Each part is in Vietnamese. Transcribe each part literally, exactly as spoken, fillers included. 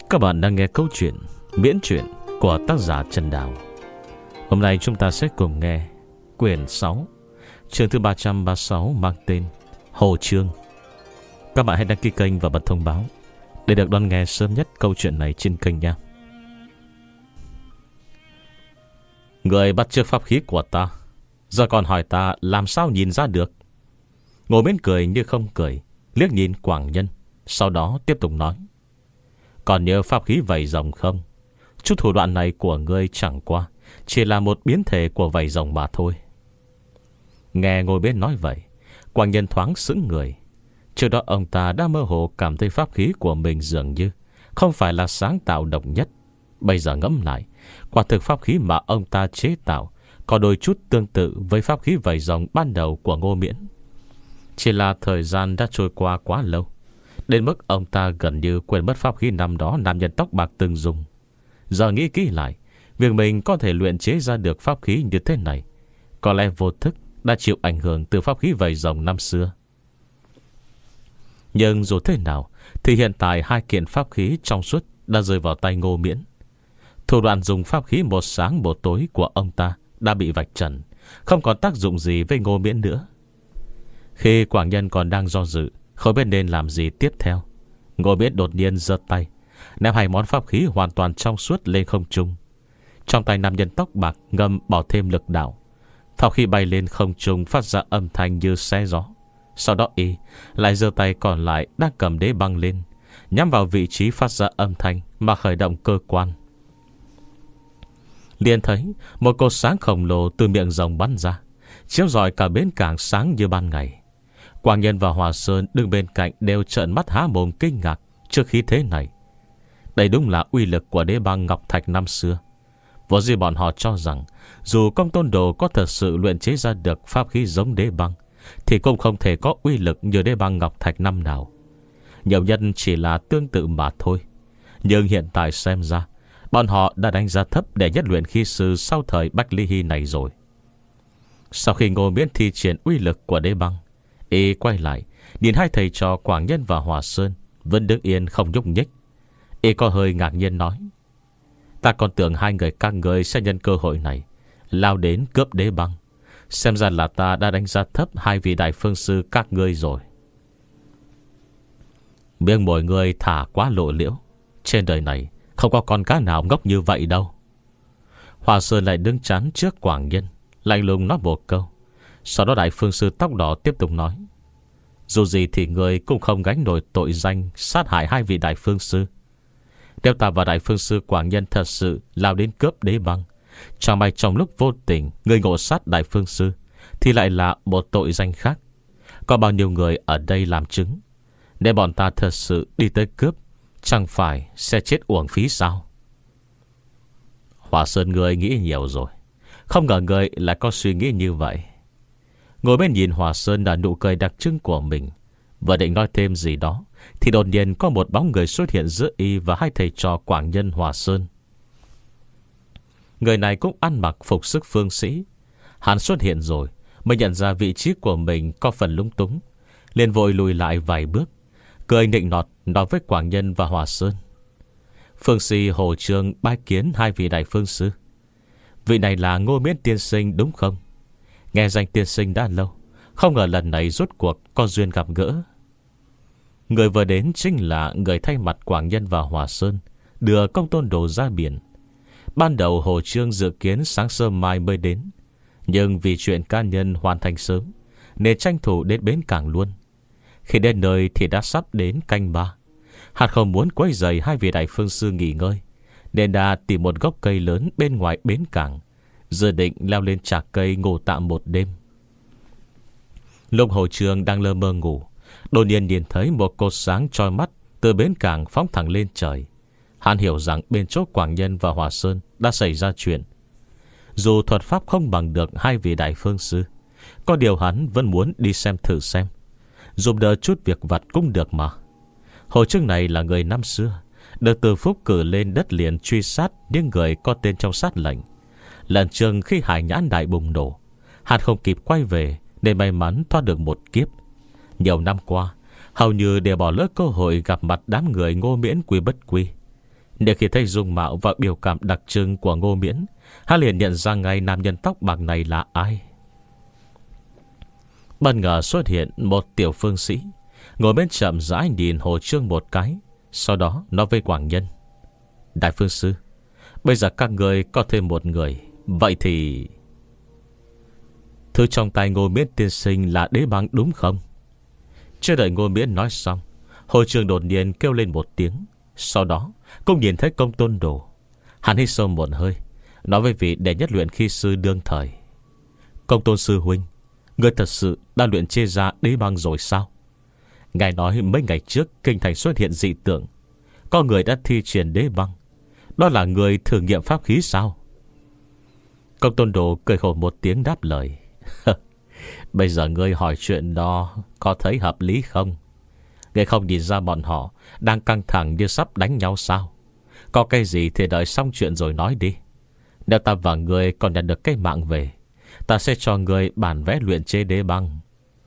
Các bạn đang nghe câu chuyện miễn truyện của tác giả Trần Đào. Hôm nay chúng ta sẽ cùng nghe quyển sáu, chương thứ ba trăm ba mươi sáu, mang tên Hồ Chương. Các bạn hãy đăng ký kênh và bật thông báo để được đón nghe sớm nhất câu chuyện này trên kênh nha. Người bắt chước pháp khí của ta, giờ còn hỏi ta làm sao nhìn ra được. Ngô Miễn cười như không cười, liếc nhìn Quảng Nhân, sau đó tiếp tục nói: Còn nhớ pháp khí vảy rồng không? Chút thủ đoạn này của ngươi chẳng qua chỉ là một biến thể của vảy rồng mà thôi. Nghe Ngô Miễn nói vậy, Quảng Nhân thoáng sững người. Trước đó ông ta đã mơ hồ cảm thấy pháp khí của mình dường như không phải là sáng tạo độc nhất. Bây giờ ngẫm lại, quả thực pháp khí mà ông ta chế tạo có đôi chút tương tự với pháp khí vảy rồng ban đầu của Ngô Miễn. Chỉ là thời gian đã trôi qua quá lâu, đến mức ông ta gần như quên mất pháp khí năm đó nam nhân tóc bạc từng dùng. Giờ nghĩ kỹ lại, việc mình có thể luyện chế ra được pháp khí như thế này có lẽ vô thức đã chịu ảnh hưởng từ pháp khí vảy rồng năm xưa. Nhưng dù thế nào thì hiện tại hai kiện pháp khí trong suốt đã rơi vào tay Ngô Miễn. Thủ đoạn dùng pháp khí một sáng một tối của ông ta đã bị vạch trần, không còn tác dụng gì với Ngô Miễn nữa. Khi Quảng Nhân còn đang do dự không biết nên làm gì tiếp theo, Ngô Miễn đột nhiên giơ tay ném hai món pháp khí hoàn toàn trong suốt lên không trung. Trong tay nam nhân tóc bạc ngâm bỏ thêm lực đạo, pháp khí bay lên không trung phát ra âm thanh như xé gió. Sau đó y lại giơ tay còn lại đang cầm đế băng lên, nhắm vào vị trí phát ra âm thanh mà khởi động cơ quan. Liền thấy một cột sáng khổng lồ từ miệng rồng bắn ra, chiếu rọi cả bến cảng sáng như ban ngày. Quảng Nhân và Hòa Sơn đứng bên cạnh đều trợn mắt há mồm kinh ngạc trước khí thế này. Đây đúng là uy lực của đế băng ngọc thạch năm xưa. Vốn dĩ bọn họ cho rằng dù Công Tôn Đồ có thật sự luyện chế ra được pháp khí giống đế băng thì cũng không thể có uy lực như đế băng ngọc thạch năm nào. Nhiều nhân chỉ là tương tự mà thôi. Nhưng hiện tại xem ra bọn họ đã đánh giá thấp đệ nhất luyện khí sư sau thời Bách Ly Hy này rồi. Sau khi Ngô Miễn thi triển uy lực của đế băng, y quay lại nhìn hai thầy trò Quảng Nhân và Hòa Sơn vẫn đứng yên không nhúc nhích. Y có hơi ngạc nhiên nói: Ta còn tưởng hai người các người sẽ nhân cơ hội này lao đến cướp đế băng. Xem ra là ta đã đánh giá thấp hai vị đại phương sư các ngươi rồi. Miệng mỗi người thả quá lộ liễu. Trên đời này không có con cá nào ngốc như vậy đâu. Hòa Sơn lại đứng chắn trước Quảng Nhân, lạnh lùng nói một câu. Sau đó đại phương sư tóc đỏ tiếp tục nói: Dù gì thì người cũng không gánh nổi tội danh sát hại hai vị đại phương sư. Nếu ta và đại phương sư Quảng Nhân thật sự lao đến cướp đế băng, chẳng may trong lúc vô tình người ngộ sát đại phương sư thì lại là một tội danh khác. Có bao nhiêu người ở đây làm chứng. Nếu bọn ta thật sự đi tới cướp, chẳng phải sẽ chết uổng phí sao? Hòa Sơn người nghĩ nhiều rồi. Không ngờ người lại có suy nghĩ như vậy. Ngồi bên nhìn Hòa Sơn là nụ cười đặc trưng của mình, vừa định nói thêm gì đó thì đột nhiên có một bóng người xuất hiện giữa y và hai thầy trò Quảng Nhân Hòa Sơn. Người này cũng ăn mặc phục sức phương sĩ. Hắn xuất hiện rồi mới nhận ra vị trí của mình có phần lung túng, liền vội lùi lại vài bước, cười nịnh nọt nói với Quảng Nhân và Hòa Sơn: Phương sĩ Hồ Chương bái kiến hai vị đại phương sư. Vị này là Ngô Miễn tiên sinh đúng không? Nghe danh tiên sinh đã lâu, không ngờ lần này rốt cuộc có duyên gặp gỡ. Người vừa đến chính là người thay mặt Quảng Nhân và Hòa Sơn đưa Công Tôn Đồ ra biển. Ban đầu Hồ Chương dự kiến sáng sớm mai mới đến, nhưng vì chuyện cá nhân hoàn thành sớm nên tranh thủ đến bến cảng luôn. Khi đến nơi thì đã sắp đến canh ba. Hắn không muốn quấy rầy hai vị đại phương sư nghỉ ngơi, nên đã tìm một gốc cây lớn bên ngoài bến cảng, dự định leo lên chạc cây ngủ tạm một đêm. Lúc Hồ Chương đang lơ mơ ngủ, đột nhiên nhìn thấy một cột sáng chói mắt từ bến cảng phóng thẳng lên trời. Hắn hiểu rằng bên chỗ Quảng Nhân và Hòa Sơn đã xảy ra chuyện. Dù thuật pháp không bằng được hai vị đại phương sư, có điều hắn vẫn muốn đi xem thử xem, giúp đỡ chút việc vặt cũng được mà. Hồ Chương này là người năm xưa được Từ Phúc cử lên đất liền truy sát những người có tên trong sát lệnh. Lần trước khi hải nhãn đại bùng nổ, hắn không kịp quay về nên may mắn thoát được một kiếp. Nhiều năm qua hầu như đều bỏ lỡ cơ hội gặp mặt đám người Ngô Miễn Quy Bất Quy. Nếu khi thấy dung mạo và biểu cảm đặc trưng của Ngô Miễn, hắn liền nhận ra ngay nam nhân tóc bạc này là ai. Bất ngờ xuất hiện một tiểu phương sĩ ngồi bên chậm rãi nhìn Hồ Trương một cái, sau đó nói với Quảng Nhân: Đại phương sư, bây giờ các người có thêm một người, vậy thì thứ trong tay Ngô Miễn tiên sinh là đế băng đúng không? Chưa đợi Ngô Miễn nói xong, Hồ Trương đột nhiên kêu lên một tiếng. Sau đó cũng nhìn thấy Công Tôn Đồ. Hắn hít sâu một hơi, nói với vị đệ nhất luyện khí sư đương thời: Công Tôn sư huynh, ngươi thật sự đã luyện chế ra đế băng rồi sao? Ngài nói mấy ngày trước kinh thành xuất hiện dị tượng, có người đã thi triển đế băng. Đó là người thử nghiệm pháp khí sao? Công Tôn Đồ cười khổ một tiếng đáp lời: Bây giờ ngươi hỏi chuyện đó có thấy hợp lý không? Ngươi không nhìn ra bọn họ đang căng thẳng như sắp đánh nhau sao? Có cái gì thì đợi xong chuyện rồi nói đi. Nếu ta và ngươi còn nhận được cái mạng về, ta sẽ cho ngươi bản vẽ luyện chế đế băng.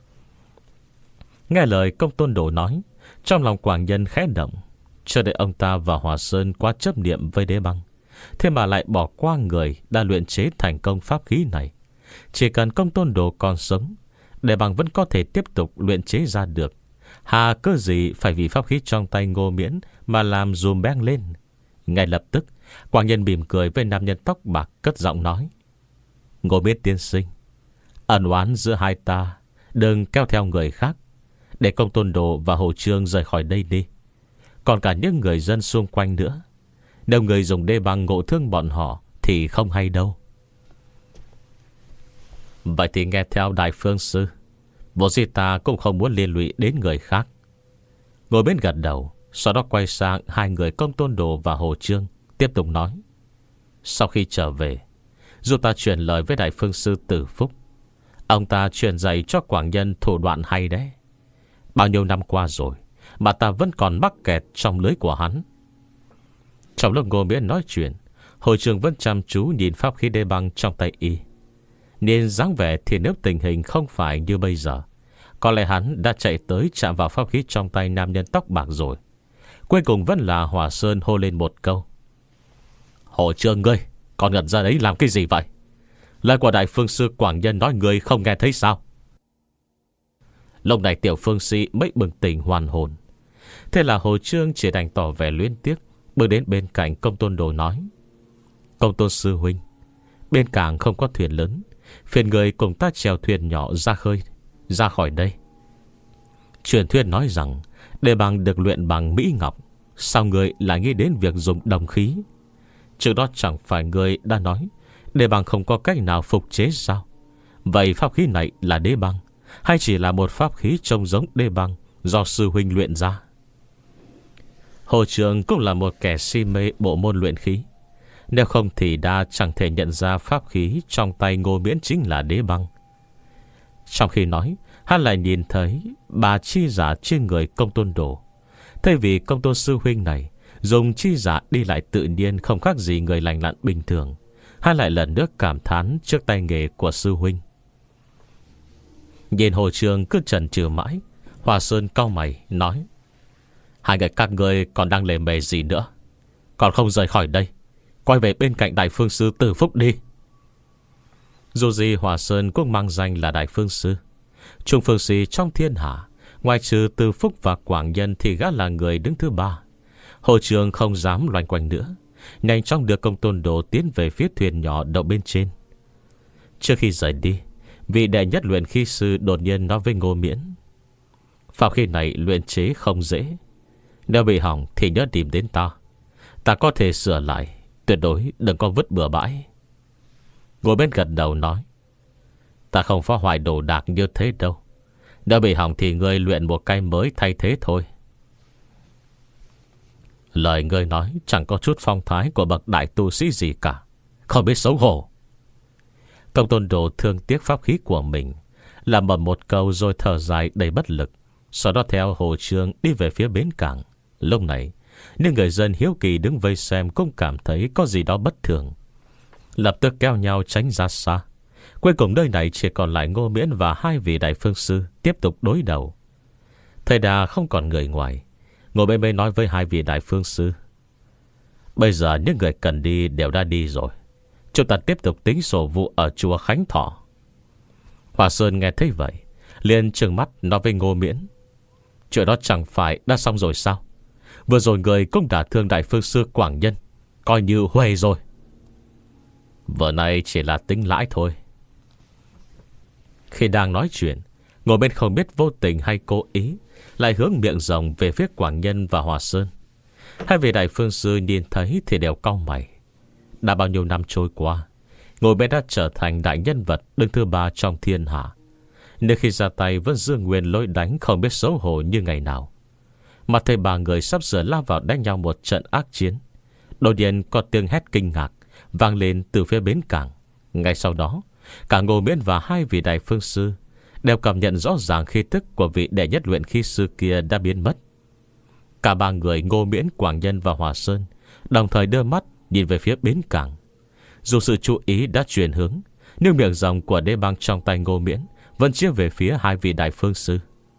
Nghe lời Công Tôn Đồ nói, trong lòng Quảng Nhân khẽ động. Chờ đợi ông ta và Hòa Sơn quá chấp niệm với đế băng, thế mà lại bỏ qua người đã luyện chế thành công pháp khí này. Chỉ cần Công Tôn Đồ còn sống, đế băng vẫn có thể tiếp tục luyện chế ra được. Hà cơ gì phải vì pháp khí trong tay Ngô Miễn mà làm dùm beng lên. Ngay lập tức, Quảng Nhân mỉm cười với nam nhân tóc bạc, cất giọng nói: Ngô Miễn tiên sinh, ân oán giữa hai ta đừng kéo theo người khác, để Công Tôn Đồ và Hồ Trương rời khỏi đây đi. Còn cả những người dân xung quanh nữa, nếu người dùng đế băng ngộ thương bọn họ thì không hay đâu. Vậy thì nghe theo Đại phương sư, vô gì ta cũng không muốn liên lụy đến người khác. Ngồi bên gật đầu, sau đó quay sang hai người Công Tôn Đồ và Hồ Trương, tiếp tục nói: Sau khi trở về, dù ta truyền lời với Đại phương sư Tử Phúc, ông ta truyền dạy cho Quảng Nhân thủ đoạn hay đấy. Bao nhiêu năm qua rồi mà ta vẫn còn mắc kẹt trong lưới của hắn. Trong lúc Ngô Miễn nói chuyện, Hồ Trương vẫn chăm chú nhìn pháp khí đế băng trong tay y. Nên dáng vẻ thì nếu tình hình không phải như bây giờ, có lẽ hắn đã chạy tới chạm vào pháp khí trong tay nam nhân tóc bạc rồi. Cuối cùng vẫn là Hòa Sơn hô lên một câu: Hồ Trương ngươi, còn ngẩn ra đấy làm cái gì vậy? Lời của Đại phương sư Quảng Nhân nói ngươi không nghe thấy sao? Lúc này tiểu phương sĩ mới bừng tỉnh hoàn hồn. Thế là Hồ Trương chỉ đành tỏ vẻ luyến tiếc, bước đến bên cạnh Công Tôn Đồ nói: Công Tôn sư huynh, bên cảng không có thuyền lớn, phiền người cùng ta chèo thuyền nhỏ ra khơi, ra khỏi đây. Truyền thuyết nói rằng đế băng được luyện bằng mỹ ngọc, sao người lại nghĩ đến việc dùng đồng khí? Trước đó chẳng phải người đã nói đế băng không có cách nào phục chế sao? Vậy pháp khí này là đế băng, hay chỉ là một pháp khí trông giống đế băng do sư huynh luyện ra? Hồ Trường cũng là một kẻ si mê bộ môn luyện khí, nếu không thì đã chẳng thể nhận ra pháp khí trong tay Ngô Miễn chính là đế băng. Trong khi nói, hắn lại nhìn thấy bà chi giả trên người Công Tôn Đồ. Thay vì Công Tôn sư huynh này dùng chi giả đi lại tự nhiên, không khác gì người lành lặn bình thường, hắn lại lần nữa cảm thán trước tay nghề của sư huynh. Nhìn Hồ Trường cứ chần chừ mãi, Hòa Sơn cau mày nói: Hai người các người còn đang lề mề gì nữa? Còn không rời khỏi đây, quay về bên cạnh Đại phương sư Tử Phúc đi. Dù gì Hòa Sơn cũng mang danh là Đại phương sư, trung phương sĩ trong thiên hạ, ngoài trừ Tử Phúc và Quảng Nhân thì gã là người đứng thứ ba. Hồ Trường không dám loanh quanh nữa, nhanh chóng đưa Công Tôn Đồ tiến về phía thuyền nhỏ đậu bên trên. Trước khi rời đi, vị đệ nhất luyện khí sư đột nhiên nói với Ngô Miễn: Pháp khí này luyện chế không dễ, nếu bị hỏng thì nhớ tìm đến ta, ta có thể sửa lại, tuyệt đối đừng có vứt bừa bãi. Ngồi bên gật đầu nói: Ta không phá hoại đồ đạc như thế đâu, nếu bị hỏng thì ngươi luyện một cái mới thay thế thôi. Lời ngươi nói chẳng có chút phong thái của bậc đại tu sĩ gì cả, không biết xấu hổ. Công Tôn Đồ thương tiếc pháp khí của mình, làm bầm một câu rồi thở dài đầy bất lực. Sau đó theo Hồ Trương đi về phía bến cảng. Lúc này, những người dân hiếu kỳ đứng vây xem cũng cảm thấy có gì đó bất thường, lập tức kéo nhau tránh ra xa. Cuối cùng nơi này chỉ còn lại Ngô Miễn và hai vị đại phương sư tiếp tục đối đầu. Thầy Đà không còn người ngoài, Ngô Miễn mới nói với hai vị đại phương sư: Bây giờ những người cần đi đều đã đi rồi. Chúng ta tiếp tục tính sổ vụ ở chùa Khánh Thọ. Hòa Sơn nghe thấy vậy liền trừng mắt nói với Ngô Miễn: Chuyện đó chẳng phải đã xong rồi sao? Vừa rồi người cũng đã thương đại phương sư Quảng Nhân, coi như huề rồi. Vợ này chỉ là tính lãi thôi. Khi đang nói chuyện, Ngô Miễn không biết vô tình hay cố ý lại hướng miệng rồng về phía Quảng Nhân và Hòa Sơn. Hai vị đại phương sư nhìn thấy thì đều cau mày. Đã bao nhiêu năm trôi qua, Ngô Miễn đã trở thành đại nhân vật đứng thứ ba trong thiên hạ, nên khi ra tay vẫn giữ nguyên lối đánh không biết xấu hổ như ngày nào. Mà thấy ba người sắp sửa lao vào đánh nhau một trận ác chiến, đột nhiên có tiếng hét kinh ngạc vang lên từ phía bến cảng. Ngay sau đó, cả Ngô Miễn và hai vị đại phương sư đều cảm nhận rõ ràng khí tức của vị đệ nhất luyện khí sư kia đã biến mất. Cả ba người Ngô Miễn, Quảng Nhân và Hòa Sơn đồng thời đưa mắt nhìn về phía bến cảng. Dù sự chú ý đã chuyển hướng, nhưng miệng rồng của đế băng trong tay Ngô Miễn vẫn chia về phía hai vị đại phương sư.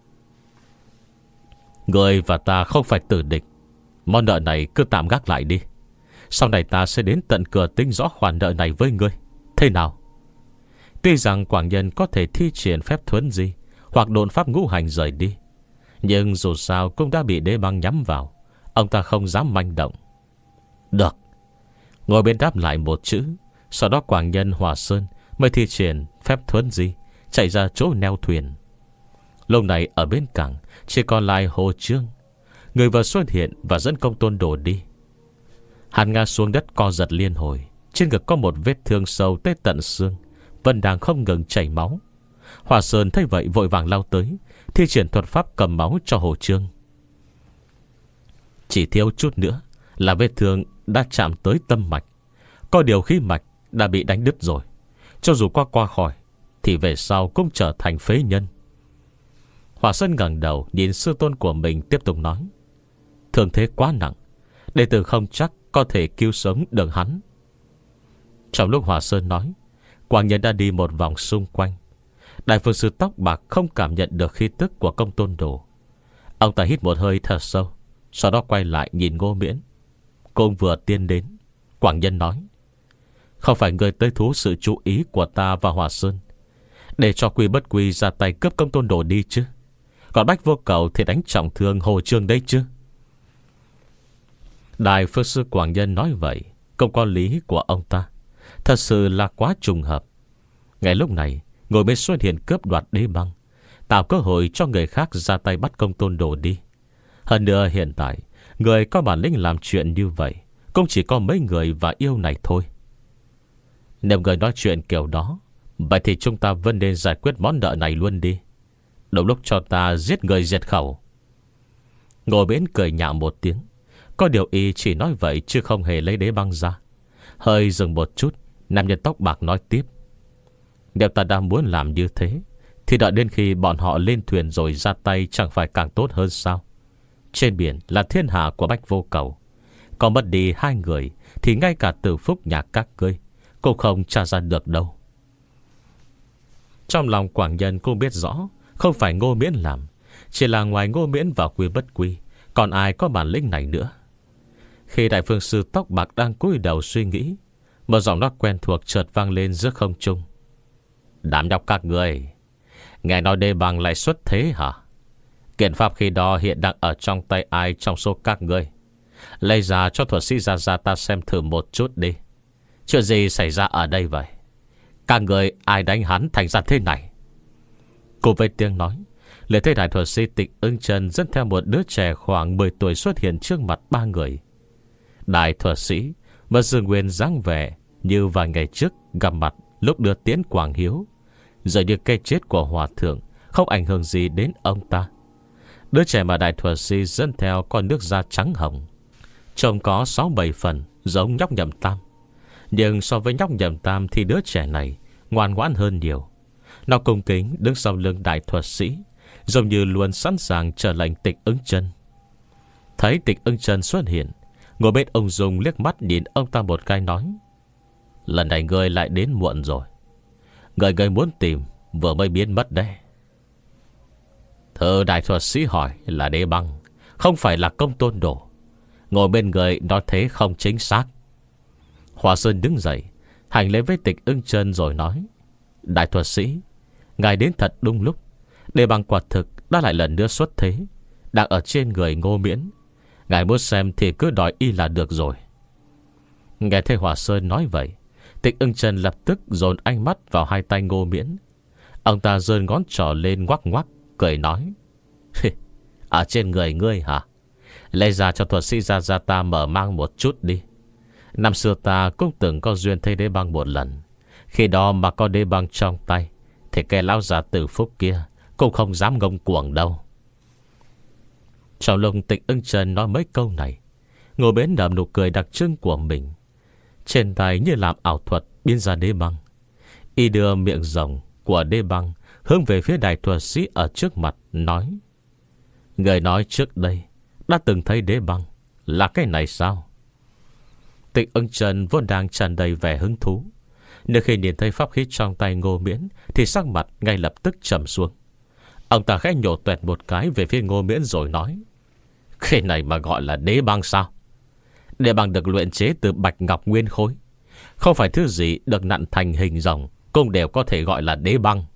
Người và ta không phải tử địch, món nợ này cứ tạm gác lại đi. Sau này ta sẽ đến tận cửa tính rõ khoản nợ này với ngươi. Thế nào? Tuy rằng Quảng Nhân có thể thi triển phép thuấn di hoặc độn pháp ngũ hành rời đi, nhưng dù sao cũng đã bị đế băng nhắm vào. Ông ta không dám manh động. Được. Ngồi bên đáp lại một chữ. Sau đó Quảng Nhân, Hòa Sơn mới thi triển phép thuấn di chạy ra chỗ neo thuyền. Lúc này ở bên cảng chỉ còn lại Hồ Trương. Người vừa xuất hiện và dẫn Công Tôn Đồ đi. Hắn ngã xuống đất co giật liên hồi. Trên ngực có một vết thương sâu tới tận xương, vẫn đang không ngừng chảy máu. Hòa Sơn thấy vậy vội vàng lao tới, thi triển thuật pháp cầm máu cho Hồ Trương. Chỉ thiếu chút nữa là vết thương đã chạm tới tâm mạch. Có điều khí mạch đã bị đánh đứt rồi. Cho dù qua qua khỏi thì về sau cũng trở thành phế nhân. Hòa Sơn ngẩng đầu nhìn sư tôn của mình, tiếp tục nói: Thương thế quá nặng, đệ tử không chắc có thể cứu sống được hắn. Trong lúc Hòa Sơn nói, Quảng Nhân đã đi một vòng xung quanh. Đại phương sư tóc bạc không cảm nhận được khí tức của Công Tôn Đồ. Ông ta hít một hơi thật sâu, sau đó quay lại nhìn Ngô Miễn. Cô vừa tiến đến, Quảng Nhân nói: Không phải người tới thú sự chú ý của ta và Hòa Sơn để cho Quy Bất Quy ra tay cướp Công Tôn Đồ đi chứ? Còn Bách Vô Cầu thì đánh trọng thương Hồ Trương đấy chứ? Đại phương sư Quảng Nhân nói vậy không có lý của ông ta, thật sự là quá trùng hợp. Ngay lúc này, Ngồi bên xuất hiện cướp đoạt đế băng, tạo cơ hội cho người khác ra tay bắt Công Tôn Đồ đi. Hơn nữa hiện tại, người có bản lĩnh làm chuyện như vậy cũng chỉ có mấy người và yêu này thôi. Nếu người nói chuyện kiểu đó, vậy thì chúng ta vẫn nên giải quyết món nợ này luôn đi. Đúng lúc cho ta giết người diệt khẩu. Ngồi bên cười nhạo một tiếng. Có điều y chỉ nói vậy chứ không hề lấy đế băng ra. Hơi dừng một chút, nam nhân tóc bạc nói tiếp: Nếu ta đang muốn làm như thế thì đợi đến khi bọn họ lên thuyền rồi ra tay chẳng phải càng tốt hơn sao? Trên biển là thiên hạ của Bách Vô Cầu, có mất đi hai người thì ngay cả tử phúc nhà các ngươi cũng không tra ra được đâu. Trong lòng Quảng Nhân cũng biết rõ không phải Ngô Miễn làm, chỉ là ngoài Ngô Miễn và Quy Bất Quy còn ai có bản lĩnh này nữa. Khi đại phương sư tóc bạc đang cúi đầu suy nghĩ, một giọng nói quen thuộc chợt vang lên giữa không trung: Đám nhóc các người, nghe nói đê bằng lại xuất thế hả? Kiện pháp khi đó hiện đang ở trong tay ai trong số các ngươi? Lấy ra cho thuật sĩ ra ra ta xem thử một chút đi. Chuyện gì xảy ra ở đây vậy? Các người ai đánh hắn thành ra thế này? Cùng với tiếng nói, lễ thế đại thuật sĩ Tịch Ưng Chân dẫn theo một đứa trẻ khoảng mười tuổi xuất hiện trước mặt ba người. Đại thuật sĩ vẫn giữ nguyên dáng vẻ như vài ngày trước gặp mặt lúc đưa tiễn Quảng Hiếu. Giờ như cái chết của hòa thượng không ảnh hưởng gì đến ông ta. Đứa trẻ mà đại thuật sĩ dẫn theo con nước da trắng hồng, trông có sáu bảy phần giống nhóc Nhậm Tam. Nhưng so với nhóc Nhậm Tam thì đứa trẻ này ngoan ngoãn hơn nhiều. Nó cung kính đứng sau lưng đại thuật sĩ, giống như luôn sẵn sàng chờ lệnh Tịch Ưng Chân. Thấy Tịch Ưng Chân xuất hiện, ngồi bên ông Dung liếc mắt nhìn ông ta một cái nói: Lần này ngươi lại đến muộn rồi. Người ngươi muốn tìm vừa mới biến mất đấy. Thưa đại thuật sĩ hỏi là đế băng, không phải là Công Tôn Đồ. Ngồi bên người nói thế không chính xác. Hòa Sơn đứng dậy, hành lễ với Tịch Ưng Chân rồi nói: Đại thuật sĩ, ngài đến thật đúng lúc. Đề bằng quả thực đã lại lần nữa xuất thế, đang ở trên người Ngô Miễn. Ngài muốn xem thì cứ đòi y là được rồi. Nghe thấy Hòa Sơn nói vậy, Tịch Ưng Chân lập tức dồn ánh mắt vào hai tay Ngô Miễn. Ông ta giơ ngón trỏ lên ngoắc ngoắc, cười nói: Ở trên người ngươi hả? Lấy ra cho thuật sĩ Gia Gia ta mở mang một chút đi. Năm xưa ta cũng từng có duyên thấy đế băng một lần. Khi đó mà có đế băng trong tay thì kẻ lão già Tử Phúc kia cũng không dám ngông cuồng đâu. Trong lòng Tịch Ưng Chân nói mấy câu này, Ngô Miễn nở nụ cười đặc trưng của mình. Trên tay như làm ảo thuật biến ra đế băng. Y đưa miệng rồng của đế băng hướng về phía đại thuật sĩ ở trước mặt, nói: Người nói trước đây đã từng thấy đế băng, là cái này sao? Tịch Ưng Chân vốn đang tràn đầy vẻ hứng thú, nếu khi nhìn thấy pháp khí trong tay Ngô Miễn thì sắc mặt ngay lập tức trầm xuống. Ông ta khẽ nhổ tuẹt một cái về phía Ngô Miễn rồi nói: Cái này mà gọi là đế băng sao? Đế băng được luyện chế từ bạch ngọc nguyên khối, không phải thứ gì được nặn thành hình rồng cũng đều có thể gọi là đế băng.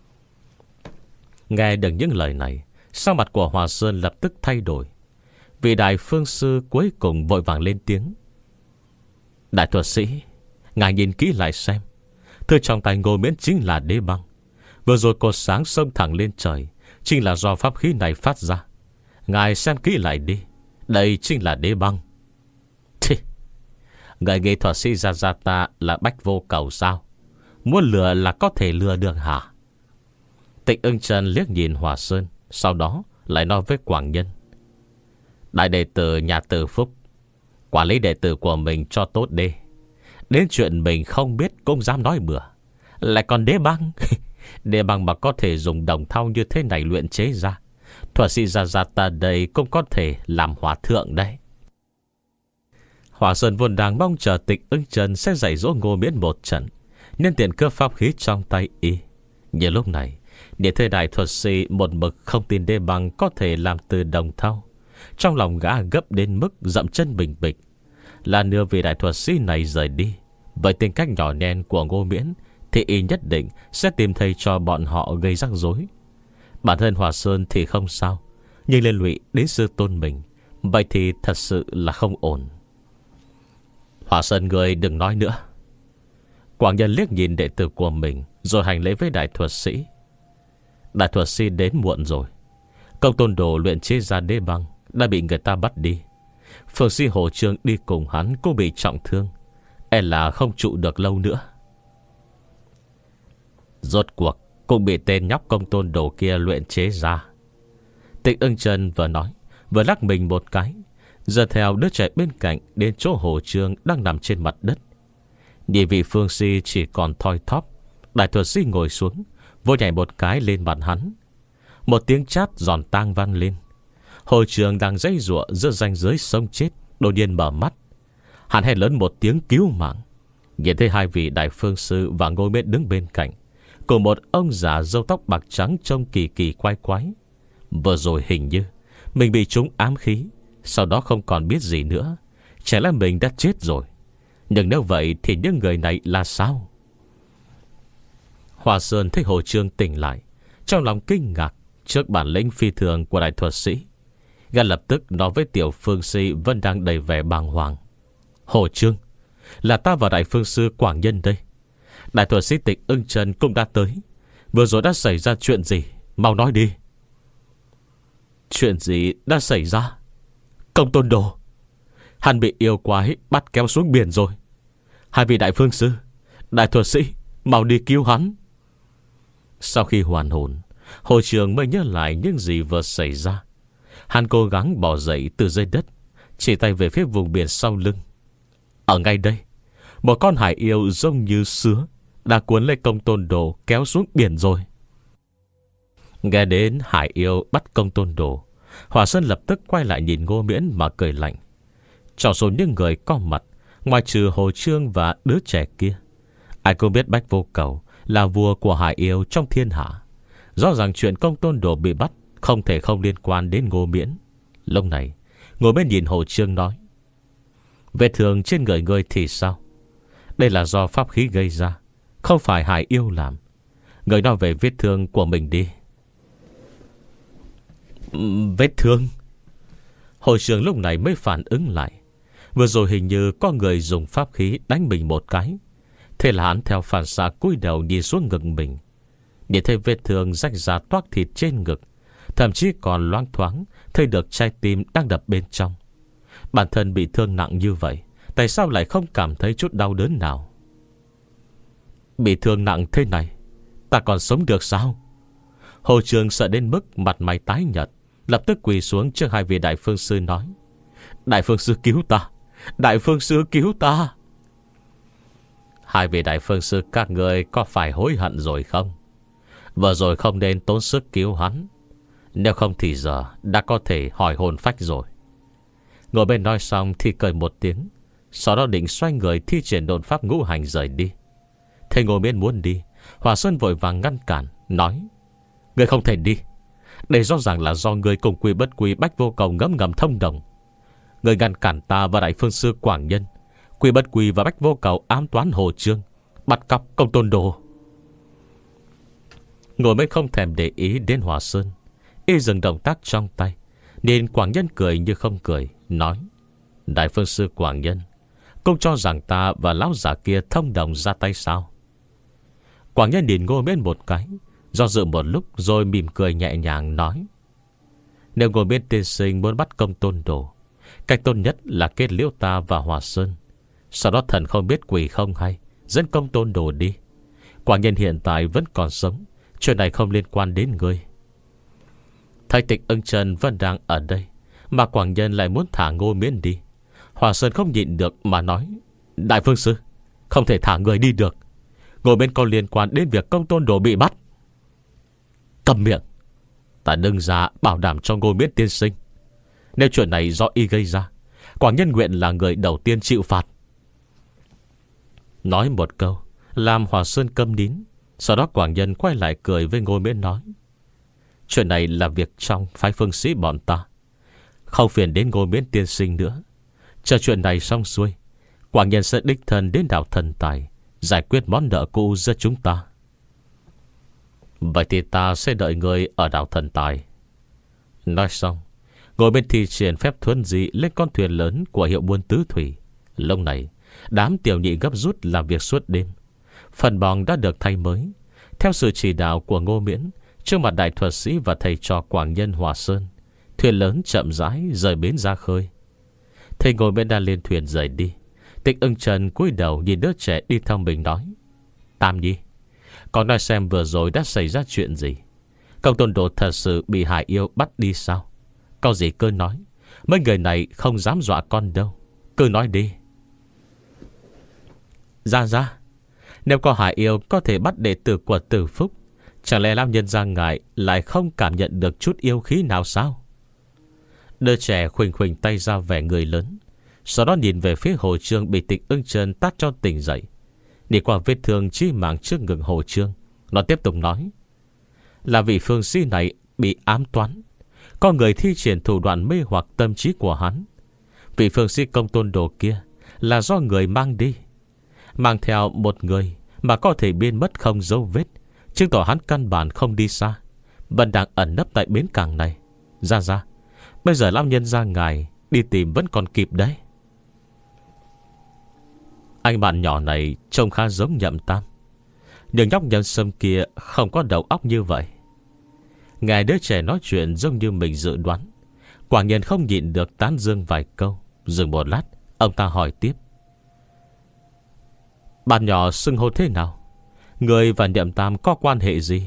Nghe được những lời này, sắc mặt của Hòa Sơn lập tức thay đổi. Vị đại phương sư cuối cùng vội vàng lên tiếng: Đại thuật sĩ, ngài nhìn kỹ lại xem. Thứ trong tay Ngô Miễn chính là đế băng. Vừa rồi cột sáng xông thẳng lên trời chính là do pháp khí này phát ra. Ngài xem kỹ lại đi, đây chính là đế băng. Thì, người nghệ thuật sĩ Gia Gia ta là bách vô cầu sao? Muốn lừa là có thể lừa được hả? Tịch Ưng Chân liếc nhìn Hòa Sơn, sau đó lại nói với Quảng Nhân: Đại đệ tử nhà Tử Phúc, quản lý đệ tử của mình cho tốt đi. Đến chuyện mình không biết cũng dám nói bừa. Lại còn đế băng. Đế băng mà có thể dùng đồng thau như thế này luyện chế ra, thuật sĩ Gia Gia ta đây cũng có thể làm hòa thượng đấy. Hòa Sơn vốn đang mong chờ Tịch Ưng Chân sẽ dạy dỗ Ngô Miễn một trận, nên tiện cướp pháp khí trong tay y. Nhưng lúc này, để thời đại thuật sĩ một mực không tin đế băng có thể làm từ đồng thau, trong lòng gã gấp đến mức dậm chân bình bịch. Là nửa vì đại thuật sĩ này rời đi, với tính cách nhỏ nhen của Ngô Miễn thì y nhất định sẽ tìm thấy cho bọn họ gây rắc rối. Bản thân Hòa Sơn thì không sao, nhưng liên lụy đến sư tôn mình, vậy thì thật sự là không ổn. Hòa Sơn người đừng nói nữa. Quảng Nhân liếc nhìn đệ tử của mình rồi hành lễ với đại thuật sĩ: Đại thuật sĩ đến muộn rồi. Công tôn đồ luyện chế ra đế băng đã bị người ta bắt đi. Phương sĩ Hồ Trương đi cùng hắn cũng bị trọng thương, e là không trụ được lâu nữa. Rốt cuộc cũng bị tên nhóc công tôn đồ kia luyện chế ra. Tịch Ưng Chân vừa nói vừa lắc mình một cái, giờ theo đứa trẻ bên cạnh đến chỗ Hồ Trương đang nằm trên mặt đất. Địa vị phương si chỉ còn thoi thóp. Đại thuật sĩ ngồi xuống, vô nhảy một cái lên mặt hắn. Một tiếng chát giòn tang vang lên. Hồ Trương đang dây dụa giữa ranh giới sống chết đột nhiên mở mắt. Hắn hét lớn một tiếng cứu mạng. Nhìn thấy hai vị đại phương sư và Ngô Miễn đứng bên cạnh, cùng một ông già râu tóc bạc trắng trông kỳ kỳ quái quái. Vừa rồi hình như mình bị trúng ám khí, sau đó không còn biết gì nữa. Chả lẽ mình đã chết rồi? Nhưng nếu vậy thì những người này là sao? Hòa Sơn thấy Hồ Trương tỉnh lại, trong lòng kinh ngạc trước bản lĩnh phi thường của đại thuật sĩ. Gã lập tức nói với tiểu phương sĩ vẫn đang đầy vẻ bàng hoàng: Hồ Trương, là ta và đại phương sư Quảng Nhân đây. Đại thuật sĩ Tịch Ưng Chân cũng đã tới. Vừa rồi đã xảy ra chuyện gì? Mau nói đi. Chuyện gì đã xảy ra? Công tôn đồ, hắn bị yêu quái bắt kéo xuống biển rồi. Hai vị đại phương sư, đại thuật sĩ, mau đi cứu hắn. Sau khi hoàn hồn, Hồ Trường mới nhớ lại những gì vừa xảy ra. Hắn cố gắng bò dậy từ dưới đất, chỉ tay về phía vùng biển sau lưng. Ở ngay đây, một con hải yêu giống như sứa đã cuốn lấy công tôn đồ kéo xuống biển rồi. Nghe đến hải yêu bắt công tôn đồ, Hòa Sơn lập tức quay lại nhìn Ngô Miễn mà cười lạnh. Trong số những người có mặt, ngoài trừ Hồ Trương và đứa trẻ kia, ai cũng biết Bách Vô Cầu là vua của hải yêu trong thiên hạ. Rõ ràng chuyện công tôn đồ bị bắt không thể không liên quan đến Ngô Miễn. Lúc này Ngô Miễn nhìn Hồ Trương nói: Vết thương trên người ngươi thì sao? Đây là do pháp khí gây ra, không phải Hải yêu làm. Ngươi nói về vết thương của mình đi. Vết thương? Hội trưởng lúc này mới phản ứng lại. Vừa rồi hình như có người dùng pháp khí đánh mình một cái. Thế là hắn theo phản xạ cúi đầu nhìn xuống ngực mình. Nhìn thấy vết thương rách ra toát thịt trên ngực, thậm chí còn loáng thoáng thấy được trái tim đang đập bên trong. Bản thân bị thương nặng như vậy, tại sao lại không cảm thấy chút đau đớn nào? Bị thương nặng thế này, ta còn sống được sao? Hồ Trường sợ đến mức mặt mày tái nhợt, lập tức quỳ xuống trước hai vị đại phương sư nói: Đại phương sư cứu ta, đại phương sư cứu ta. Hai vị đại phương sư các người có phải hối hận rồi không? Vừa rồi không nên tốn sức cứu hắn, nếu không thì giờ đã có thể hỏi hồn phách rồi. Ngồi bên nói xong thì cười một tiếng, sau đó định xoay người thi triển độn pháp ngũ hành rời đi. Thầy ngồi bên muốn đi, Hòa Sơn vội vàng ngăn cản, nói: Ngươi không thể đi. Đây rõ ràng là do ngươi cùng Quy Bất Quy Bách Vô Cầu ngấm ngầm thông đồng. Ngươi ngăn cản ta và đại phương sư Quảng Nhân, Quy Bất Quy và Bách Vô Cầu ám toán Hồ Trương, bắt cóc Công Tôn Đồ. Ngồi bên không thèm để ý đến Hòa Sơn, y dừng động tác trong tay, nên Quảng Nhân cười như không cười, nói: Đại phương sư Quảng Nhân, công cho rằng ta và lão giả kia thông đồng ra tay sao? Quảng Nhân nhìn Ngô Miễn một cái, do dự một lúc rồi mỉm cười nhẹ nhàng nói: Nếu Ngô Miễn tiên sinh muốn bắt Công Tôn Đồ, cách tốt nhất là kết liễu ta và Hòa Sơn, sau đó thần không biết quỷ không hay dẫn Công Tôn Đồ đi. Quảng Nhân hiện tại vẫn còn sống, chuyện này không liên quan đến ngươi. Thấy Tịch Ưng Trần vẫn đang ở đây, mà Quảng Nhân lại muốn thả Ngô Miễn đi. Hòa Sơn không nhịn được mà nói: Đại phương sư, không thể thả người đi được. Ngô Miễn có liên quan đến việc Công Tôn Đồ bị bắt. Cầm miệng. Ta đương ra bảo đảm cho Ngô Miễn tiên sinh, nếu chuyện này do y gây ra, Quảng Nhân nguyện là người đầu tiên chịu phạt. Nói một câu làm Hòa Sơn câm nín. Sau đó Quảng Nhân quay lại cười với Ngô Miễn nói: Chuyện này là việc trong phái phương sĩ bọn ta, không phiền đến Ngô Miễn tiên sinh nữa. Chờ chuyện này xong xuôi, Quảng Nhân sẽ đích thân đến đảo Thần Tài, giải quyết món nợ cũ giữa chúng ta. Vậy thì ta sẽ đợi người ở đảo Thần Tài. Nói xong, ngồi bên thi triển phép thuần dị lên con thuyền lớn của hiệu buôn tứ thủy. Lúc này, đám tiểu nhị gấp rút làm việc suốt đêm. Phần bòng đã được thay mới. Theo sự chỉ đạo của Ngô Miễn, trước mặt đại thuật sĩ và thầy trò Quảng Nhân, Hòa Sơn, thuyền lớn chậm rãi rời bến ra khơi. Thầy ngồi bên đã lên thuyền rời đi. Tịch Ưng Trần cúi đầu nhìn đứa trẻ đi theo mình nói: Tam Nhi, con nói xem vừa rồi đã xảy ra chuyện gì? Công Tôn Đồ thật sự bị Hải yêu bắt đi sao? Có gì cứ nói, mấy người này không dám dọa con đâu. Cứ nói đi. Ra ra, nếu có Hải yêu có thể bắt đệ tử của Tử Phúc, chẳng lẽ lão nhân gia ngài lại không cảm nhận được chút yêu khí nào sao? Đứa trẻ khuỳnh khuỳnh tay ra vẻ người lớn, sau đó nhìn về phía Hồ Trương bị Tịch Ưng Trần tát cho tỉnh dậy. Đi qua vết thương chí mạng trước ngực Hồ Trương, nó tiếp tục nói: Là vị phương sĩ này bị ám toán, có người thi triển thủ đoạn mê hoặc tâm trí của hắn. Vị phương sĩ Công Tôn Đồ kia là do người mang đi, mang theo một người mà có thể biến mất không dấu vết, chứng tỏ hắn căn bản không đi xa, vẫn đang ẩn nấp tại bến cảng này. Ra ra, bây giờ lão nhân gia ngài đi tìm vẫn còn kịp đấy. Anh bạn nhỏ này trông khá giống Nhậm Tam, nhưng nhóc nhân sâm kia không có đầu óc như vậy. Nghe đứa trẻ nói chuyện giống như mình dự đoán, Quảng Nhân không nhịn được tán dương vài câu. Dừng một lát, ông ta hỏi tiếp: Bạn nhỏ xưng hô thế nào? Người và Nhậm Tam có quan hệ gì?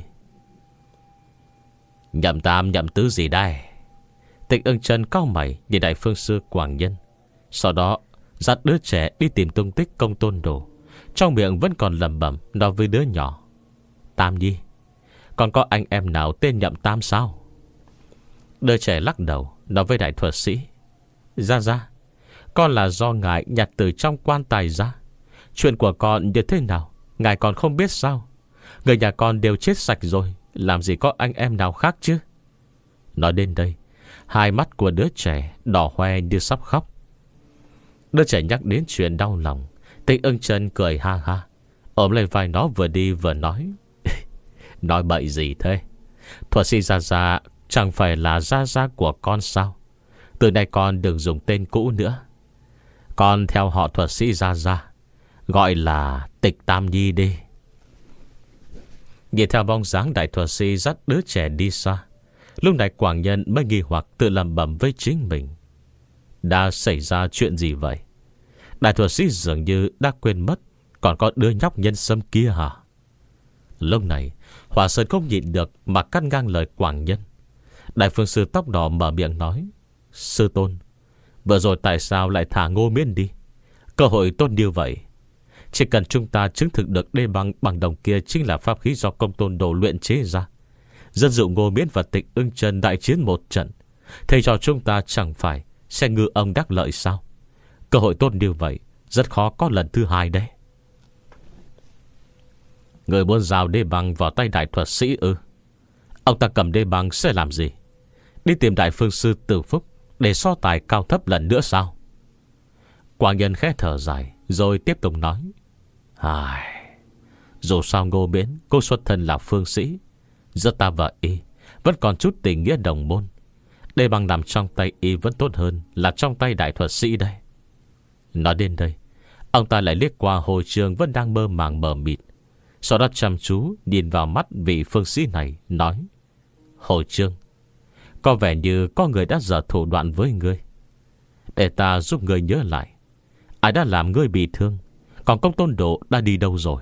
Nhậm Tam nhậm tứ gì đây? Tịch Ưng Trần cau mày nhìn đại phương sư Quảng Nhân, sau đó dắt đứa trẻ đi tìm tung tích Công Tôn Đồ, trong miệng vẫn còn lẩm bẩm nói với đứa nhỏ: Tam Nhi, còn có anh em nào tên Nhậm Tam sao? Đứa trẻ lắc đầu nói với đại thuật sĩ: Ra ra, con là do ngài nhặt từ trong quan tài ra. Chuyện của con như thế nào ngài còn không biết sao? Người nhà con đều chết sạch rồi, làm gì có anh em nào khác chứ? Nói đến đây, hai mắt của đứa trẻ đỏ hoe như sắp khóc. Đứa trẻ nhắc đến chuyện đau lòng, Tịch Ưng Chân cười ha ha, ôm lấy vai nó vừa đi vừa nói: Nói bậy gì thế? Thuật sĩ Gia Gia chẳng phải là Gia Gia của con sao? Từ nay con đừng dùng tên cũ nữa. Con theo họ thuật sĩ Gia Gia, gọi là Tịch Tam Nhi đi. Nhìn theo bóng dáng đại thuật sĩ dắt đứa trẻ đi xa, lúc này Quảng Nhân mới nghi hoặc tự lẩm bẩm với chính mình: đã xảy ra chuyện gì vậy? Đại thuật sĩ dường như đã quên mất còn có đứa nhóc nhân sâm kia hả? Lúc này Hỏa Sơn không nhịn được mà cắt ngang lời Quảng Nhân. Đại phương sư tóc đỏ mở miệng nói: Sư tôn, vừa rồi tại sao lại thả Ngô Miễn đi? Cơ hội tốt như vậy, chỉ cần chúng ta chứng thực được đê băng bằng đồng kia chính là pháp khí do Công Tôn Đồ luyện chế ra, dân dụ Ngô Miễn và Tịch Ưng Chân đại chiến một trận, thầy cho chúng ta chẳng phải sẽ ngư ông đắc lợi sao? Cơ hội tốt như vậy rất khó có lần thứ hai đấy. Người muốn giao đê băng vào tay đại thuật sĩ ư? Ông ta cầm đê băng sẽ làm gì? Đi tìm đại phương sư Từ Phúc để so tài cao thấp lần nữa sao? Quảng Nhân khẽ thở dài rồi tiếp tục nói: Ai... Dù sao Ngô Miễn cô xuất thân là phương sĩ, giữa ta và y vẫn còn chút tình nghĩa đồng môn. Đê băng nằm trong tay y vẫn tốt hơn là trong tay đại thuật sĩ đây. Nói đến đây, ông ta lại liếc qua Hồ Trường vẫn đang mơ màng mờ mịt, sau đó chăm chú nhìn vào mắt vị phương sĩ này, nói: Hồ Trương, có vẻ như có người đã dở thủ đoạn với ngươi. Để ta giúp ngươi nhớ lại, ai đã làm ngươi bị thương, còn Công Tôn Đồ đã đi đâu rồi?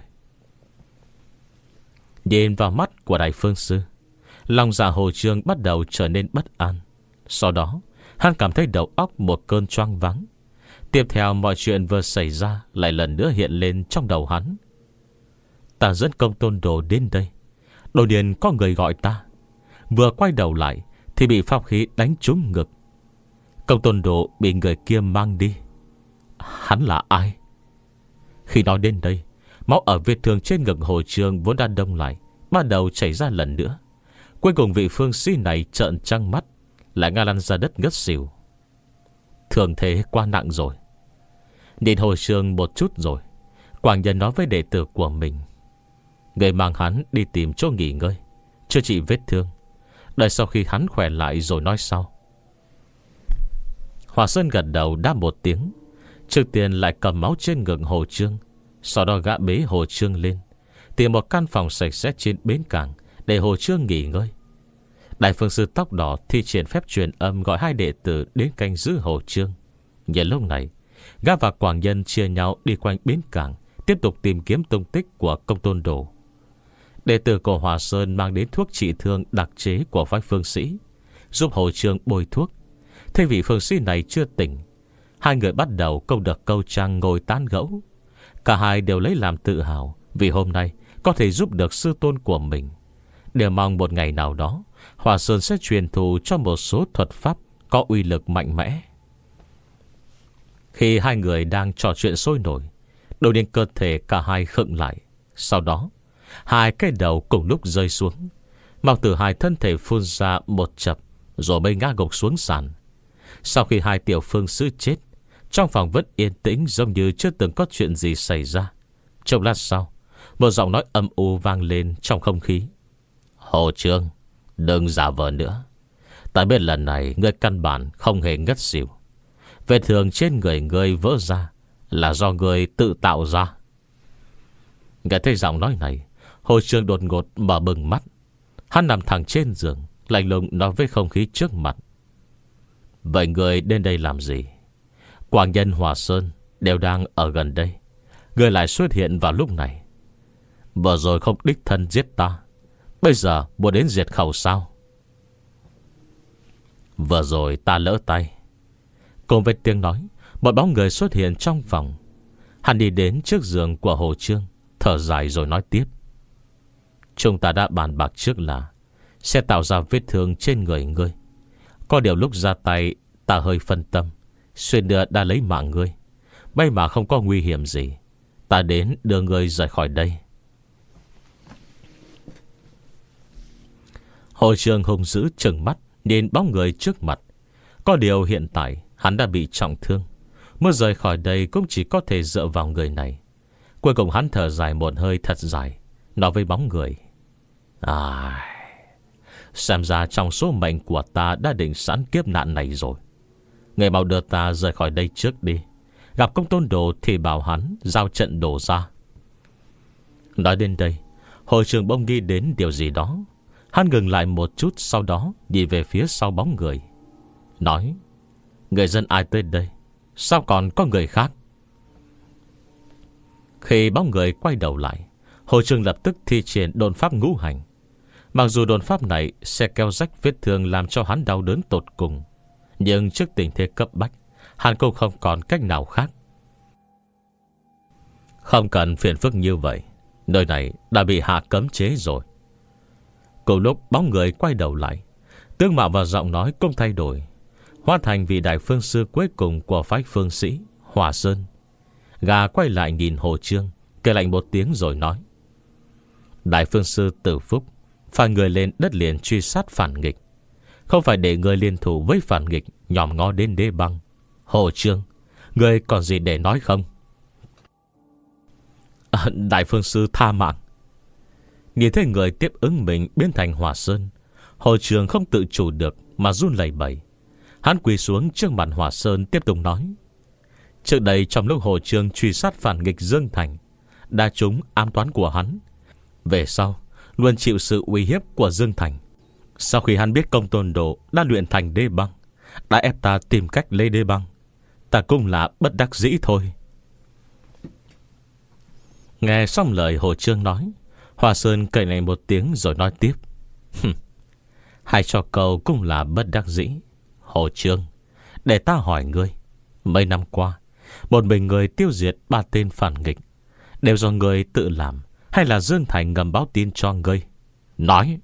Nhìn vào mắt của đại phương sư, lòng dạ Hồ Trương bắt đầu trở nên bất an. Sau đó hắn cảm thấy đầu óc một cơn choáng váng. Tiếp theo mọi chuyện vừa xảy ra lại lần nữa hiện lên trong đầu hắn. Ta dẫn Công Tôn Đồ đến đây, đột nhiên có người gọi ta. Vừa quay đầu lại thì bị pháp khí đánh trúng ngực. Công Tôn Đồ bị người kia mang đi. Hắn là ai? Khi nói đến đây, máu ở vết thương trên ngực Hồ Trương vốn đã đông lại bắt đầu chảy ra lần nữa. Cuối cùng vị phương sĩ này trợn trăng mắt, lại ngã lăn ra đất ngất xỉu. Thường thế quá nặng rồi. Nhìn Hồ Trương một chút rồi, Quảng Nhân nói với đệ tử của mình: người mang hắn đi tìm chỗ nghỉ ngơi, chữa trị vết thương, đợi sau khi hắn khỏe lại rồi nói sau. Hòa Sơn gật đầu đáp một tiếng. Trước tiên lại cầm máu trên ngực Hồ Trương, sau đó gã bế Hồ Trương lên, tìm một căn phòng sạch sẽ trên bến cảng để Hồ Trương nghỉ ngơi. Đại phương sư tóc đỏ thi triển phép truyền âm gọi hai đệ tử đến canh giữ Hồ Trương. Nhân lúc này, gã và Quảng Nhân chia nhau đi quanh bến cảng, tiếp tục tìm kiếm tung tích của Công Tôn Đồ. Đệ tử của Hòa Sơn mang đến thuốc trị thương đặc chế của phái phương sĩ, giúp Hồ Trương bôi thuốc. Thế vị phương sĩ này chưa tỉnh, hai người bắt đầu câu được câu trăng ngồi tán gẫu. Cả hai đều lấy làm tự hào vì hôm nay có thể giúp được sư tôn của mình. Đều mong một ngày nào đó Hòa Sơn sẽ truyền thụ cho một số thuật pháp có uy lực mạnh mẽ. Khi hai người đang trò chuyện sôi nổi, đột nhiên cơ thể cả hai khựng lại. Sau đó hai cái đầu cùng lúc rơi xuống, máu từ hai thân thể phun ra một chập, rồi mới ngã gục xuống sàn. Sau khi hai tiểu phương sư chết, trong phòng vẫn yên tĩnh giống như chưa từng có chuyện gì xảy ra. Trong lát sau, một giọng nói âm u vang lên trong không khí: Hồ Trương, đừng giả vờ nữa. Ta biết lần này ngươi căn bản không hề ngất xỉu. Vết thương trên người ngươi vỡ ra là do ngươi tự tạo ra. Nghe thấy giọng nói này, Hồ Trương đột ngột mở bừng mắt. Hắn nằm thẳng trên giường, lạnh lùng nói với không khí trước mặt: Vậy ngươi đến đây làm gì? Quảng Nhân, Hòa Sơn đều đang ở gần đây, ngươi lại xuất hiện vào lúc này. Vừa rồi không đích thân giết ta, bây giờ muốn đến diệt khẩu sao? Vừa rồi ta lỡ tay. Cùng với tiếng nói, một bóng người xuất hiện trong phòng. Hắn đi đến trước giường của Hồ Trương, thở dài rồi nói tiếp: Chúng ta đã bàn bạc trước là sẽ tạo ra vết thương trên người ngươi. Có điều lúc ra tay ta hơi phân tâm, xuyên nữa đã lấy mạng ngươi. May mà không có nguy hiểm gì, ta đến đưa ngươi rời khỏi đây. Hồ Trương hung dữ trừng mắt nhìn bóng người trước mặt. Có điều hiện tại hắn đã bị trọng thương, Muốn rời khỏi đây cũng chỉ có thể dựa vào người này. Cuối cùng hắn thở dài một hơi thật dài, nói với bóng người: À, xem ra trong số mệnh của ta đã định sẵn kiếp nạn này rồi. Người mau đưa ta rời khỏi đây trước đi. Gặp Công Tôn Đồ thì bảo hắn giao trận đổ ra. Nói đến đây, Hồ Trường bỗng nghĩ đến điều gì đó. Hắn ngừng lại một chút, sau đó nhìn về phía sau bóng người, nói: Người dân ai tới đây? Sao còn có người khác? Khi bóng người quay đầu lại, Hồ Trường lập tức thi triển đồn pháp ngũ hành. Mặc dù đồn pháp này sẽ kéo rách vết thương làm cho hắn đau đớn tột cùng, nhưng trước tình thế cấp bách, hắn cũng không còn cách nào khác. Không cần phiền phức như vậy, nơi này đã bị hạ cấm chế rồi. Cùng lúc bóng người quay đầu lại, tướng mạo và giọng nói cũng thay đổi, hóa thành vị đại phương sư cuối cùng của phái phương sĩ Hòa Sơn. Gà quay lại nhìn Hồ Chương, kêu lạnh một tiếng rồi nói: Đại phương sư Tử Phúc phải người lên đất liền truy sát phản nghịch, không phải để người liên thủ với phản nghịch nhòm ngó đến đế băng. Hồ Chương, người còn gì để nói không? À, Đại phương sư tha mạng. Nhìn thấy người tiếp ứng mình biến thành Hòa Sơn, Hồ Chương không tự chủ được mà run lẩy bẩy. Hắn quỳ xuống trước mặt Hòa Sơn, tiếp tục nói: Trước đây trong lúc Hồ Chương truy sát phản nghịch Dương Thành, đã trúng ám toán của hắn. Về sau luôn chịu sự uy hiếp của Dương Thành. Sau khi hắn biết Công Tôn Đồ đã luyện thành đế băng, đã ép ta tìm cách lấy đế băng. Ta cũng là bất đắc dĩ thôi. Nghe xong lời Hồ Chương nói, Hòa Sơn cười này một tiếng rồi nói tiếp: Hai cho cầu cũng là bất đắc dĩ. Hồ Chương, để ta hỏi ngươi, mấy năm qua một mình người tiêu diệt ba tên phản nghịch đều do người tự làm, hay là Dương Thành ngầm báo tin cho ngươi? Nói.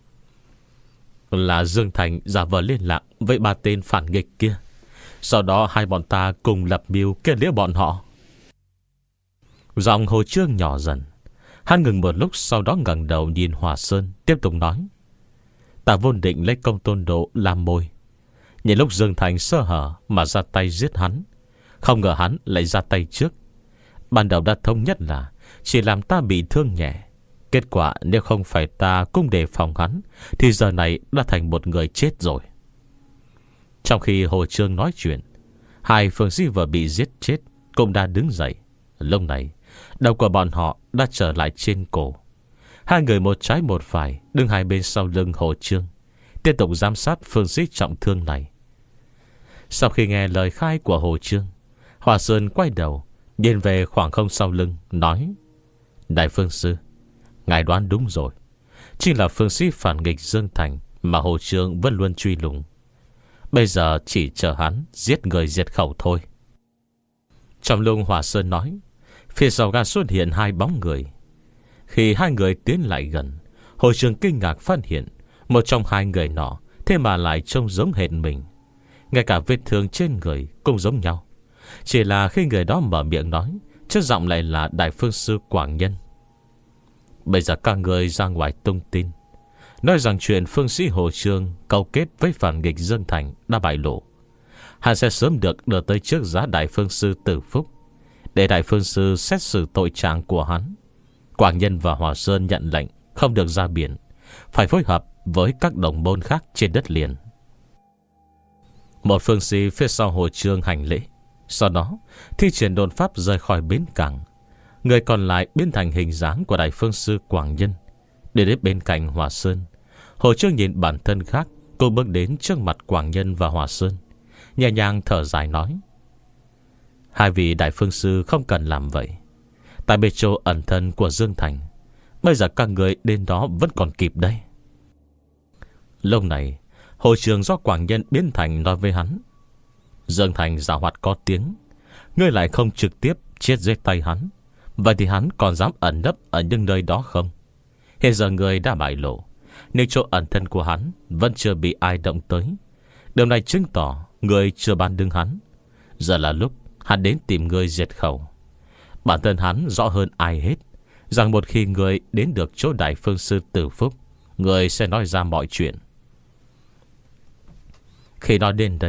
Là Dương Thành giả vờ liên lạc với ba tên phản nghịch kia, sau đó hai bọn ta cùng lập mưu kết liễu bọn họ. Giọng Hồ Chương nhỏ dần. Hắn ngừng một lúc, sau đó ngẩng đầu nhìn Hòa Sơn, tiếp tục nói: Ta vốn định lấy Công Tôn Đồ làm mồi, nhìn lúc Dương Thành sơ hở mà ra tay giết hắn. Không ngờ hắn lại ra tay trước. Ban đầu đã thống nhất là chỉ làm ta bị thương nhẹ. Kết quả nếu không phải ta cũng đề phòng hắn, thì giờ này đã thành một người chết rồi. Trong khi Hồ Chương nói chuyện, hai phương sĩ vừa bị giết chết cũng đã đứng dậy. Lúc này đầu của bọn họ đã trở lại trên cổ. Hai người một trái một phải đứng hai bên sau lưng Hồ Chương, tiếp tục giám sát phương sĩ trọng thương này. Sau khi nghe lời khai của Hồ Chương, Hòa Sơn quay đầu nhìn về khoảng không sau lưng, nói: Đại phương sư, ngài đoán đúng rồi. Chính là phương sĩ phản nghịch Dương Thành mà Hồ Chương vẫn luôn truy lùng. Bây giờ chỉ chờ hắn giết người diệt khẩu thôi. Trong lúc Hòa Sơn nói, phía sau gã xuất hiện hai bóng người. Khi hai người tiến lại gần, Hồ Chương kinh ngạc phát hiện một trong hai người nọ thế mà lại trông giống hệt mình. Ngay cả vết thương trên người cũng giống nhau. Chỉ là khi người đó mở miệng nói, chất giọng lại là Đại phương sư Quảng Nhân. Bây giờ các người ra ngoài tung tin, nói rằng chuyện phương sĩ Hồ Chương câu kết với phản nghịch Dương Thành đã bại lộ. Hắn sẽ sớm được đưa tới trước giá Đại phương sư Tử Phúc, để Đại phương sư xét xử tội trạng của hắn. Quảng Nhân và Hòa Sơn nhận lệnh không được ra biển, phải phối hợp với các đồng môn khác trên đất liền. Một phương sĩ phía sau Hồ Chương hành lễ, sau đó thi triển đồn pháp rời khỏi bến cảng. Người còn lại biến thành hình dáng của Đại phương sư Quảng Nhân, để đến bên cạnh Hòa Sơn. Hồ Chương nhìn bản thân khác, cô bước đến trước mặt Quảng Nhân và Hòa Sơn, nhẹ nhàng thở dài nói: Hai vị Đại phương sư không cần làm vậy. Tại bề chỗ ẩn thân của Dương Thành, bây giờ các người đến đó vẫn còn kịp đây. Lúc này Hồ Chương do Quảng Nhân biến thành nói với hắn: Dương Thành giảo hoạt có tiếng, ngươi lại không trực tiếp chết dưới tay hắn, vậy thì hắn còn dám ẩn nấp ở những nơi đó không? Hiện giờ người đã bại lộ, nhưng chỗ ẩn thân của hắn vẫn chưa bị ai động tới. Điều này chứng tỏ người chưa ban đứng hắn. Giờ là lúc hắn đến tìm người diệt khẩu. Bản thân hắn rõ hơn ai hết rằng một khi người đến được chỗ Đại phương sư Tử Phúc, người sẽ nói ra mọi chuyện. Khi nói đến đây,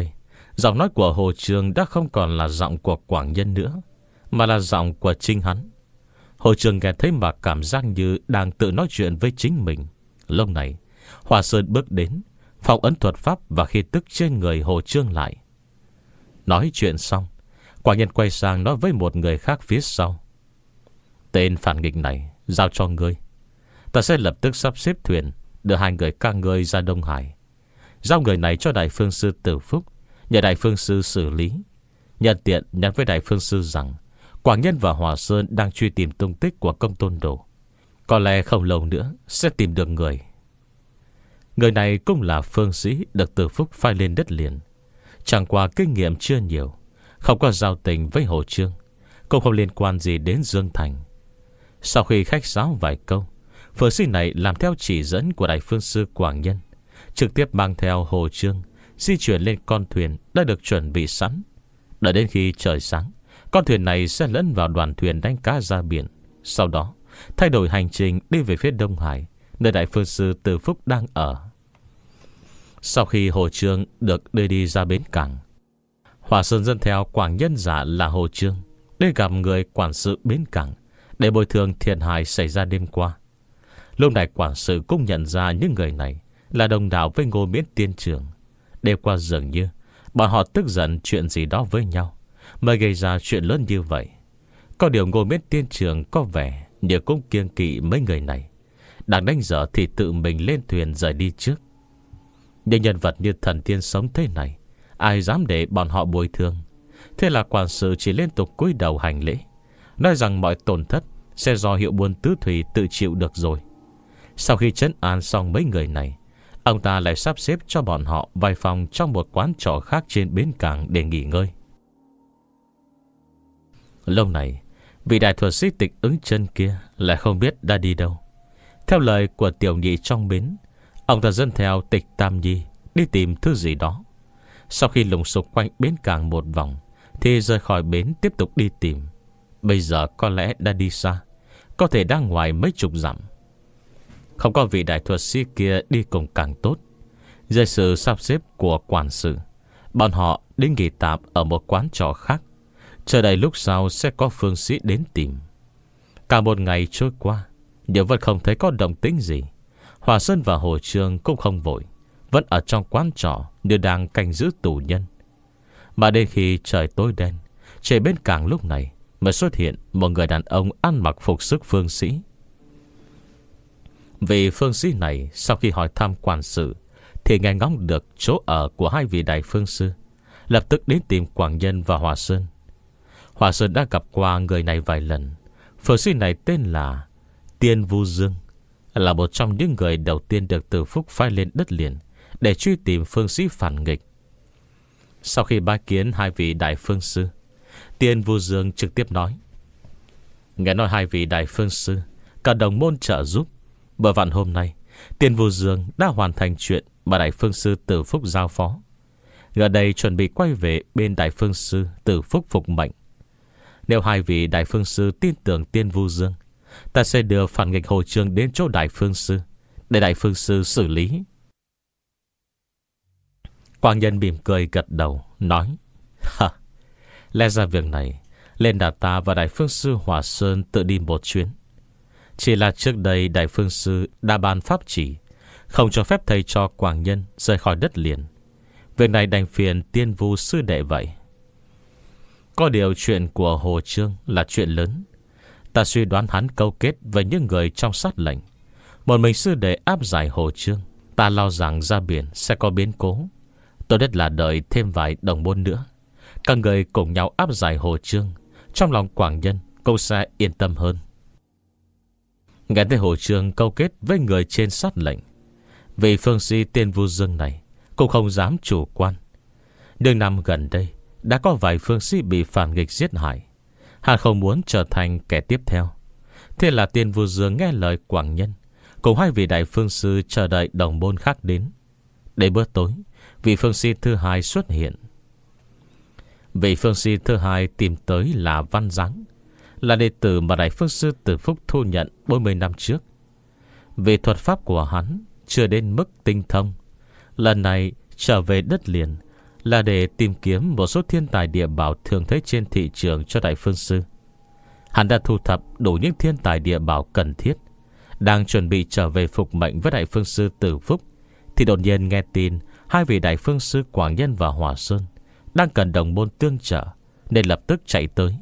Giọng nói của Hồ Trường đã không còn là giọng của Quảng Nhân nữa, mà là giọng của chính hắn. Hồ Trường nghe thấy mà cảm giác như đang tự nói chuyện với chính mình. Lúc này Hòa Sơn bước đến, phong ấn thuật pháp và khí tức trên người Hồ Trường lại. Nói chuyện xong, Quảng Nhân quay sang nói với một người khác phía sau: Tên phản nghịch này giao cho ngươi. Ta sẽ lập tức sắp xếp thuyền đưa hai người các ngươi ra Đông Hải, giao người này cho Đại Phương Sư Tử Phúc, nhờ Đại Phương Sư xử lý. Nhân tiện nhắn với Đại Phương Sư rằng Quảng Nhân và Hòa Sơn đang truy tìm tung tích của Công Tôn Đồ. Có lẽ không lâu nữa sẽ tìm được người. Người này cũng là phương sĩ được Tử Phúc phái lên đất liền. Chẳng qua kinh nghiệm chưa nhiều, không có giao tình với Hồ Trương, cũng không liên quan gì đến Dương Thành. Sau khi khách sáo vài câu, phương sĩ này làm theo chỉ dẫn của Đại Phương Sư Quảng Nhân, trực tiếp mang theo Hồ Trương di chuyển lên con thuyền đã được chuẩn bị sẵn. Đợi đến khi trời sáng, con thuyền này sẽ lẫn vào đoàn thuyền đánh cá ra biển. Sau đó thay đổi hành trình đi về phía Đông Hải, nơi Đại Phương Sư Tử Phúc đang ở. Sau khi Hồ Trương được đưa đi ra bến cảng, Hòa Sơn dẫn theo Quảng Nhân giả là Hồ Trương để gặp người quản sự bến cảng để bồi thường thiệt hại xảy ra đêm qua. Lúc này quản sự cũng nhận ra những người này là đồng đạo với Ngô Miễn Tiên Trưởng. Đêm qua dường như bọn họ tức giận chuyện gì đó với nhau, mới gây ra chuyện lớn như vậy. Có điều Ngô Miễn Tiên Trưởng có vẻ như cũng kiêng kỵ mấy người này, đang đánh dở thì tự mình lên thuyền rời đi trước. Nhưng nhân vật như thần tiên sống thế này, ai dám để bọn họ bồi thường. Thế là quản sự chỉ liên tục cúi đầu hành lễ, nói rằng mọi tổn thất sẽ do Hiệu Buôn Tứ Thủy tự chịu được rồi. Sau khi trấn an xong mấy người này, ông ta lại sắp xếp cho bọn họ vài phòng trong một quán trọ khác trên bến cảng để nghỉ ngơi. Lâu này, vị đại thuật sĩ Tịch Ứng Chân kia lại không biết đã đi đâu. Theo lời của tiểu nhị trong bến, ông ta dẫn theo Tịch Tam Nhi đi tìm thứ gì đó. Sau khi lùng sục quanh bến cảng một vòng, thì rời khỏi bến tiếp tục đi tìm. Bây giờ có lẽ đã đi xa, có thể đang ngoài mấy chục dặm. Không có vị đại thuật sĩ kia đi cùng càng tốt. Dưới sự sắp xếp của quản sự, bọn họ đi nghỉ tạm ở một quán trọ khác, chờ đợi lúc sau sẽ có phương sĩ đến tìm. Cả một ngày trôi qua, nhưng vẫn không thấy có động tĩnh gì. Hòa Sơn và Hồ Trương cũng không vội, vẫn ở trong quán trọ như đang canh giữ tù nhân. Mà đến khi trời tối đen, trên bến cảng lúc này mới xuất hiện một người đàn ông ăn mặc phục sức phương sĩ. Vị phương sĩ này sau khi hỏi thăm quản sự thì nghe ngóng được chỗ ở của hai vị đại phương sư, lập tức đến tìm Quảng Nhân và Hòa Sơn. Hòa Sơn đã gặp qua người này vài lần. Phương sĩ này tên là Tiên Vu Dương, là một trong những người đầu tiên được Tử Phúc phái lên đất liền để truy tìm phương sĩ phản nghịch. Sau khi bái kiến hai vị đại phương sư, Tiên Vu Dương trực tiếp nói: nghe nói hai vị đại phương sư cả đồng môn trợ giúp. Bữa vặn hôm nay, Tiên Vu Dương đã hoàn thành chuyện mà Đại Phương Sư Tử Phúc giao phó. Gần đây chuẩn bị quay về bên Đại Phương Sư Tử Phúc phục mệnh. Nếu hai vị Đại Phương Sư tin tưởng Tiên Vu Dương, ta sẽ đưa phản nghịch Hồ Trương đến chỗ Đại Phương Sư để Đại Phương Sư xử lý. Quang Nhân mỉm cười gật đầu, nói: ha, lẽ ra việc này lên đặt ta và Đại Phương Sư Hòa Sơn tự đi một chuyến. Chỉ là trước đây Đại Phương Sư đã ban pháp chỉ không cho phép thầy cho Quảng Nhân rời khỏi đất liền. Việc này đành phiền Tiên Vu sư đệ vậy. Có điều chuyện của Hồ Trương là chuyện lớn. Ta suy đoán hắn câu kết với những người trong sát lệnh. Một mình sư đệ áp giải Hồ Trương, ta lo rằng ra biển sẽ có biến cố. Tốt nhất là đợi thêm vài đồng môn nữa, các người cùng nhau áp giải Hồ Trương, trong lòng Quảng Nhân cũng sẽ yên tâm hơn. Nghe thấy Hồ Trương câu kết với người trên sát lệnh, vị phương sĩ Tiên Vu Dương này cũng không dám chủ quan. Nhưng năm gần đây đã có vài phương sĩ bị phản nghịch giết hại, hắn không muốn trở thành kẻ tiếp theo. Thế là Tiên Vu Dương nghe lời Quảng Nhân, cùng hai vị đại phương sư chờ đợi đồng môn khác đến. Đến bữa tối, vị phương sĩ thứ hai xuất hiện. Vị phương sĩ thứ hai tìm tới là Văn Giáng, là đệ tử mà Đại Phương Sư Tử Phúc thu nhận bốn mươi năm trước. Vì thuật pháp của hắn chưa đến mức tinh thông, lần này trở về đất liền là để tìm kiếm một số thiên tài địa bảo thường thấy trên thị trường cho Đại Phương Sư. Hắn đã thu thập đủ những thiên tài địa bảo cần thiết, đang chuẩn bị trở về phục mệnh với Đại Phương Sư Tử Phúc, thì đột nhiên nghe tin hai vị Đại Phương Sư Quảng Nhân và Hòa Sơn đang cần đồng môn tương trợ, nên lập tức chạy tới.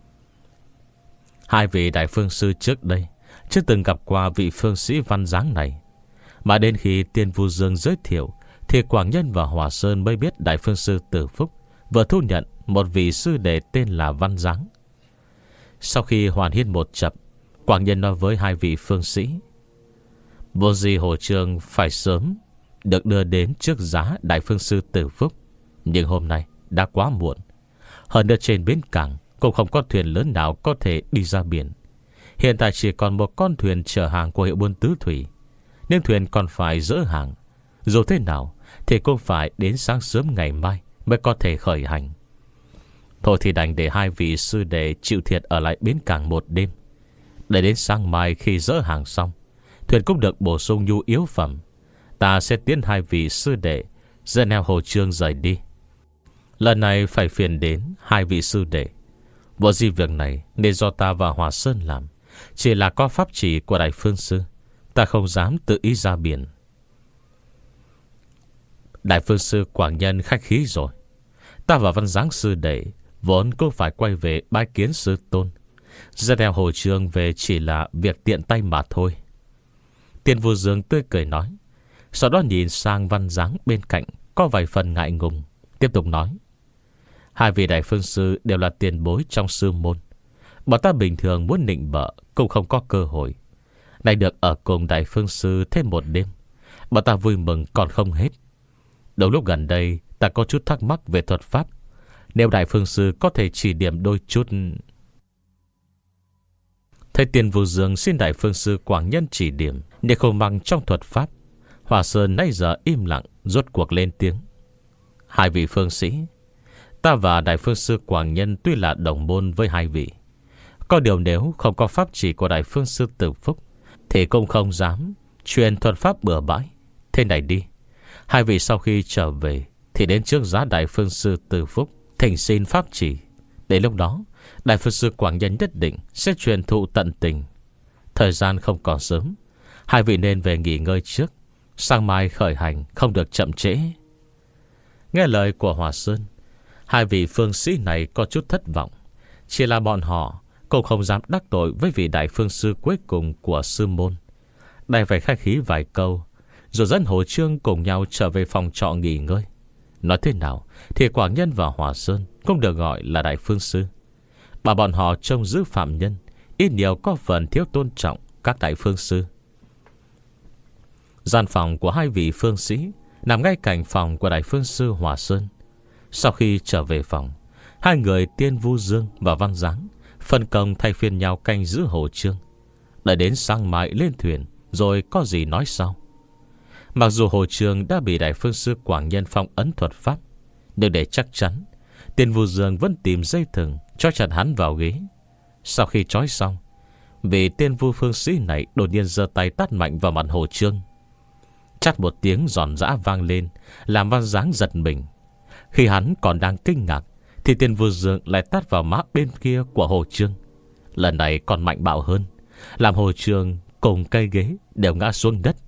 Hai vị Đại Phương Sư trước đây chưa từng gặp qua vị phương sĩ văn dáng này, mà đến khi Tiên Vu Dương giới thiệu thì Quảng Nhân và Hòa Sơn mới biết Đại Phương Sư Tử Phúc vừa thu nhận một vị sư đệ tên là Văn Giáng. Sau khi hoàn hiên một chập, Quảng Nhân nói với hai vị phương sĩ: vô gì Hồ Trương phải sớm được đưa đến trước giá Đại Phương Sư Tử Phúc, nhưng hôm nay đã quá muộn. Hơn nữa trên bến cảng cũng không có thuyền lớn nào có thể đi ra biển. Hiện tại chỉ còn một con thuyền chở hàng của hiệu buôn Tứ Thủy, nên thuyền còn phải dỡ hàng. Dù thế nào thì cũng phải đến sáng sớm ngày mai mới có thể khởi hành. Thôi thì đành để hai vị sư đệ chịu thiệt ở lại bến cảng một đêm. Để đến sáng mai khi dỡ hàng xong, thuyền cũng được bổ sung nhu yếu phẩm, ta sẽ tiến hai vị sư đệ dẫn theo Hồ Trương rời đi. Lần này phải phiền đến hai vị sư đệ. Bộ gì việc này nên do ta và Hòa Sơn làm. Chỉ là có pháp chỉ của Đại Phương Sư, ta không dám tự ý ra biển. Đại Phương Sư Quảng Nhân khách khí rồi. Ta và Văn Giáng sư đệ vốn cũng phải quay về bái kiến sư tôn. Dẫn theo Hồ Trương về chỉ là việc tiện tay mà thôi. Tiên Vu Dương tươi cười nói. Sau đó nhìn sang Văn Giáng bên cạnh có vài phần ngại ngùng, tiếp tục nói: hai vị Đại Phương Sư đều là tiền bối trong sư môn. Bọn ta bình thường muốn nịnh bợ cũng không có cơ hội. Nay được ở cùng Đại Phương Sư thêm một đêm, bọn ta vui mừng còn không hết. Đầu lúc gần đây ta có chút thắc mắc về thuật pháp. Nếu Đại Phương Sư có thể chỉ điểm đôi chút. Thầy Tiền Vu Dương xin Đại Phương Sư Quảng Nhân chỉ điểm, nhưng không bằng trong thuật pháp. Hòa Sơn nãy giờ im lặng, rốt cuộc lên tiếng: hai vị phương sĩ, ta và Đại Phương Sư Quảng Nhân tuy là đồng môn với hai vị, có điều nếu không có pháp chỉ của Đại Phương Sư Tử Phúc thì cũng không dám truyền thuật pháp bừa bãi. Thế này đi, hai vị sau khi trở về thì đến trước giá Đại Phương Sư Tử Phúc thỉnh xin pháp chỉ. Đến lúc đó Đại Phương Sư Quảng Nhân nhất định sẽ truyền thụ tận tình. Thời gian không còn sớm, hai vị nên về nghỉ ngơi trước, sáng mai khởi hành không được chậm trễ. Nghe lời của Hòa Sơn, hai vị phương sĩ này có chút thất vọng. Chỉ là bọn họ cũng không dám đắc tội với vị Đại Phương Sư cuối cùng của sư môn. Đành phải khách khí vài câu, rồi dẫn Hồ Trương cùng nhau trở về phòng trọ nghỉ ngơi. Nói thế nào thì Quảng Nhân và Hòa Sơn cũng được gọi là Đại Phương Sư, mà bọn họ trông giữ phạm nhân ít nhiều có phần thiếu tôn trọng các Đại Phương Sư. Gian phòng của hai vị phương sĩ nằm ngay cạnh phòng của Đại Phương Sư Hòa Sơn. Sau khi trở về phòng, hai người Tiên Vu Dương và Văn Giáng phân công thay phiên nhau canh giữ Hồ Trương. Đợi đến sáng mai lên thuyền rồi có gì nói sau. Mặc dù Hồ Trương đã bị Đại Phương Sư Quảng Nhân phong ấn thuật pháp, nhưng để chắc chắn, Tiên Vu Dương vẫn tìm dây thừng trói chặt hắn vào ghế. Sau khi trói xong, vị Tiên Vu phương sĩ này đột nhiên giơ tay tát mạnh vào mặt Hồ Trương. Chát một tiếng giòn giã vang lên, làm Văn Giáng giật mình. Khi hắn còn đang kinh ngạc thì Tiên Vu Dương lại tát vào má bên kia của Hồ Trương. Lần này còn mạnh bạo hơn, làm Hồ Trương cùng cây ghế đều ngã xuống đất.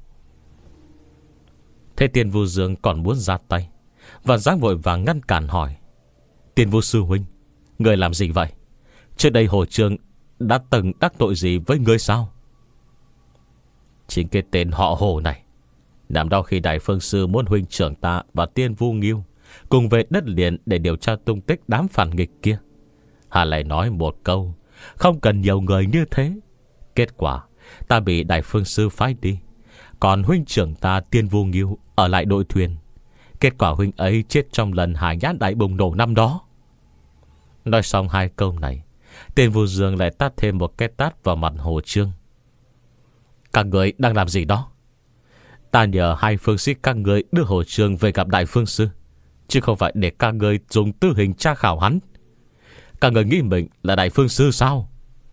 Thế Tiên Vu Dương còn muốn ra tay, Văn Giáng vội vàng ngăn cản hỏi: Tiên Vu sư huynh, người làm gì vậy? Trước đây Hồ Trương đã từng đắc tội gì với ngươi sao? Chính cái tên họ Hồ này, năm đó khi Đại Phương Sư muốn huynh trưởng ta và Tiên Vu Nghiêu cùng về đất liền để điều tra tung tích đám phản nghịch kia, hà lại nói một câu không cần nhiều người như thế. Kết quả ta bị Đại Phương Sư phái đi, còn huynh trưởng ta Tiên Vu Nghiêu ở lại đội thuyền. Kết quả huynh ấy chết trong lần hải nhãn đại bùng nổ năm đó. Nói xong hai câu này, Tiên Vu Dương lại tát thêm một cái tát vào mặt Hồ Trương. Các người đang làm gì đó? Ta nhờ hai phương sĩ các người đưa Hồ Trương về gặp Đại Phương Sư, chứ không phải để các người dùng tư hình tra khảo hắn. Các người nghĩ mình là Đại Phương Sư sao?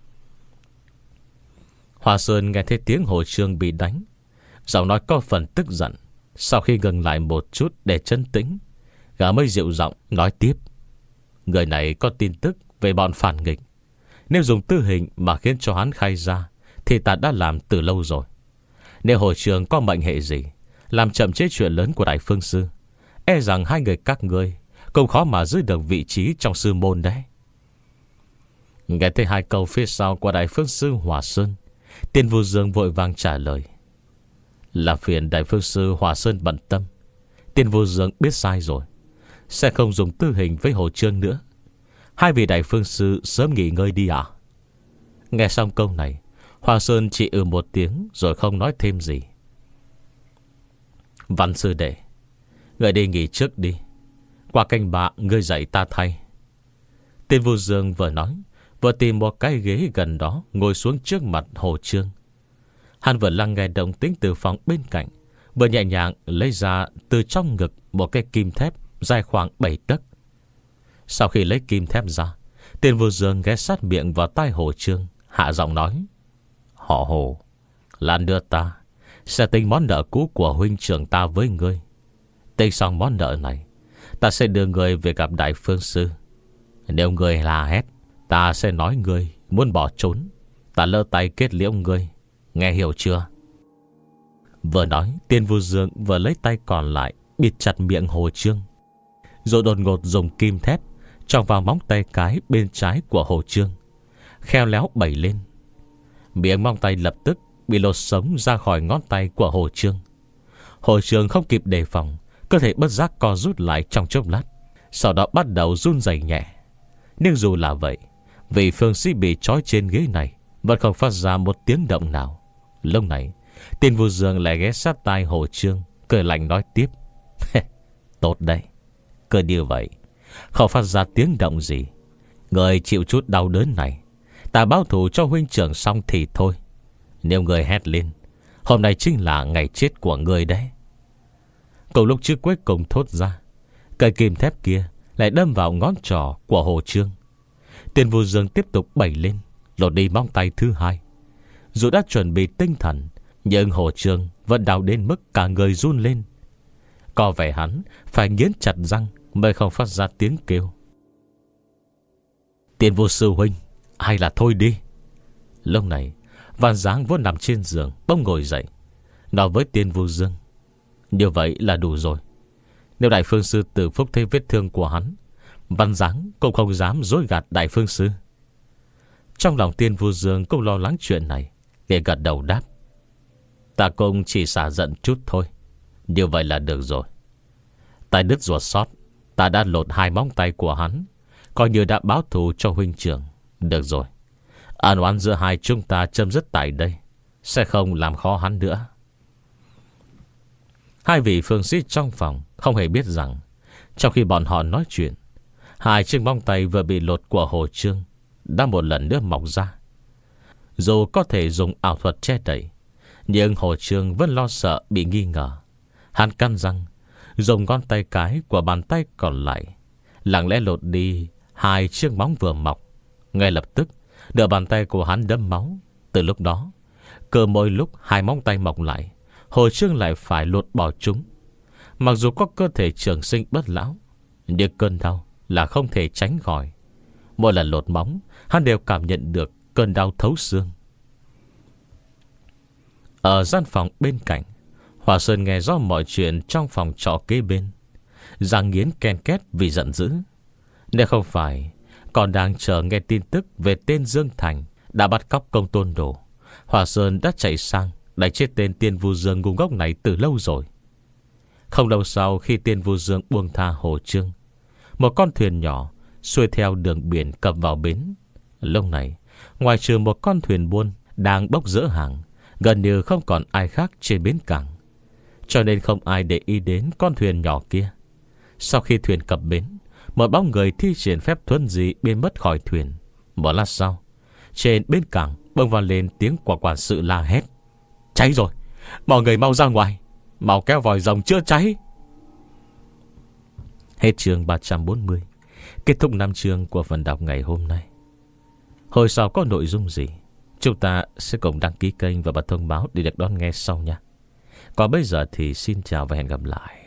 Hòa Sơn nghe thấy tiếng Hồ Trương bị đánh, giọng nói có phần tức giận. Sau khi ngừng lại một chút để trấn tĩnh, Gã mới dịu giọng nói tiếp: Người này có tin tức về bọn phản nghịch. Nếu dùng tư hình mà khiến cho hắn khai ra thì ta đã làm từ lâu rồi. Nếu hội trường có mệnh hệ gì làm chậm chế chuyện lớn của Đại Phương Sư, e rằng hai người các ngươi cũng khó mà giữ được vị trí trong sư môn đấy. Nghe thấy hai câu phía sau của Đại Phương Sư Hỏa Sơn, Tiên Vu Dương vội vàng trả lời: Là phiền Đại Phương Sư Hỏa Sơn bận tâm. Tiên Vu Dương biết sai rồi, sẽ không dùng tư hình với Hồ Trương nữa. Hai vị Đại Phương Sư sớm nghỉ ngơi đi ạ. Nghe xong câu này, Hỏa Sơn chỉ ừ một tiếng rồi không nói thêm gì. Văn sư đệ, người đi nghỉ trước đi. Qua canh bạ ngươi dạy ta thay. Tiên Vu Dương vừa nói vừa tìm một cái ghế gần đó ngồi xuống trước mặt Hồ Trương. Hắn vừa lắng nghe động tĩnh từ phòng bên cạnh, vừa nhẹ nhàng lấy ra từ trong ngực một cái kim thép dài khoảng bảy tấc. Sau khi lấy kim thép ra, Tiên Vu Dương ghé sát miệng vào tai Hồ Trương, hạ giọng nói: Họ Hồ, lát nữa ta sẽ tính món nợ cũ của huynh trưởng ta với ngươi. Tính xong món nợ này, ta sẽ đưa ngươi về gặp Đại Phương Sư. Nếu ngươi la hét, ta sẽ nói ngươi muốn bỏ trốn. Ta lỡ tay kết liễu ngươi, nghe hiểu chưa? Vừa nói, Tiên Vu Dương vừa lấy tay còn lại bịt chặt miệng Hồ Trương, rồi đột ngột dùng kim thép chọc vào móng tay cái bên trái của Hồ Trương, khéo léo bẩy lên. Miệng móng tay lập tức bị lột sống ra khỏi ngón tay của Hồ Trương. Hồ Trương không kịp đề phòng, cơ thể bất giác co rút lại trong chốc lát, sau đó bắt đầu run rẩy nhẹ. Nhưng dù là vậy, vị phương sĩ bị trói trên ghế này vẫn không phát ra một tiếng động nào. Lúc này, Tiên Vu Dương lại ghé sát tai Hồ Trương, cười lạnh nói tiếp: Tốt đấy, cứ như vậy, không phát ra tiếng động gì, người chịu chút đau đớn này, ta báo thù cho huynh trưởng xong thì thôi. Nếu người hét lên, hôm nay chính là ngày chết của người đấy. Cùng lúc trước cuối cùng thốt ra, cây kim thép kia lại đâm vào ngón trỏ của Hồ Trương. Tiên Vu Dương tiếp tục bẩy lên, lột đi móng tay thứ hai. Dù đã chuẩn bị tinh thần, nhưng Hồ Trương vẫn đau đến mức cả người run lên. Có vẻ hắn phải nghiến chặt răng mới không phát ra tiếng kêu. Tiên Vu sư huynh, hay là thôi đi. Lúc này, Văn Giáng vốn nằm trên giường bỗng ngồi dậy, nói với Tiên Vu Dương: Như vậy là đủ rồi. Nếu Đại Phương Sư Tử Phúc thấy vết thương của hắn, Văn Giáng cũng không dám dối gạt Đại Phương Sư. Trong lòng Tiên Vu Dương cũng lo lắng chuyện này, để gật đầu đáp: Ta cũng chỉ xả giận chút thôi. Như vậy là được rồi. Tay đứt ruột sót, ta đã lột hai móng tay của hắn, coi như đã báo thù cho huynh trưởng. Được rồi, ân oán giữa hai chúng ta chấm dứt tại đây, sẽ không làm khó hắn nữa. Hai vị phương sĩ trong phòng không hề biết rằng, trong khi bọn họ nói chuyện, hai chiếc móng tay vừa bị lột của Hồ Trương đã một lần nữa mọc ra. Dù có thể dùng ảo thuật che đậy, nhưng Hồ Trương vẫn lo sợ bị nghi ngờ. Hắn cắn răng, dùng ngón tay cái của bàn tay còn lại lặng lẽ lột đi hai chiếc móng vừa mọc. Ngay lập tức, nửa bàn tay của hắn đẫm máu. Từ lúc đó, cứ mỗi lúc hai móng tay mọc lại, Hồ Trương lại phải lột bỏ chúng. Mặc dù có cơ thể trường sinh bất lão, nhưng cơn đau là không thể tránh khỏi. Mỗi lần lột móng, hắn đều cảm nhận được cơn đau thấu xương. Ở gian phòng bên cạnh, Hòa Sơn nghe rõ mọi chuyện trong phòng trọ kế bên, răng nghiến ken két vì giận dữ. Nếu không phải còn đang chờ nghe tin tức về tên Dương Thành đã bắt cóc Công Tôn Đồ, Hòa Sơn đã chạy sang đánh chết tên Tiên Vu Dương ngu ngốc này từ lâu rồi. Không lâu sau khi Tiên Vu Dương buông tha Hồ Trương, một con thuyền nhỏ xuôi theo đường biển cập vào bến. Lúc này, ngoài trừ một con thuyền buôn đang bốc dỡ hàng, gần như không còn ai khác trên bến cảng, cho nên không ai để ý đến con thuyền nhỏ kia. Sau khi thuyền cập bến, một bóng người thi triển phép thuần dị biến mất khỏi thuyền. Một lát sau, trên bến cảng bỗng vang lên tiếng của quản sự la hét: Cháy rồi, mọi người mau ra ngoài, mau kéo vòi rồng chữa cháy. Hết chương ba trăm bốn mươi. Kết thúc năm chương của phần đọc ngày hôm nay. Hồi sau có nội dung gì, chúng ta sẽ cùng đăng ký kênh và bật thông báo để được đón nghe sau nha. Còn bây giờ thì xin chào và hẹn gặp lại.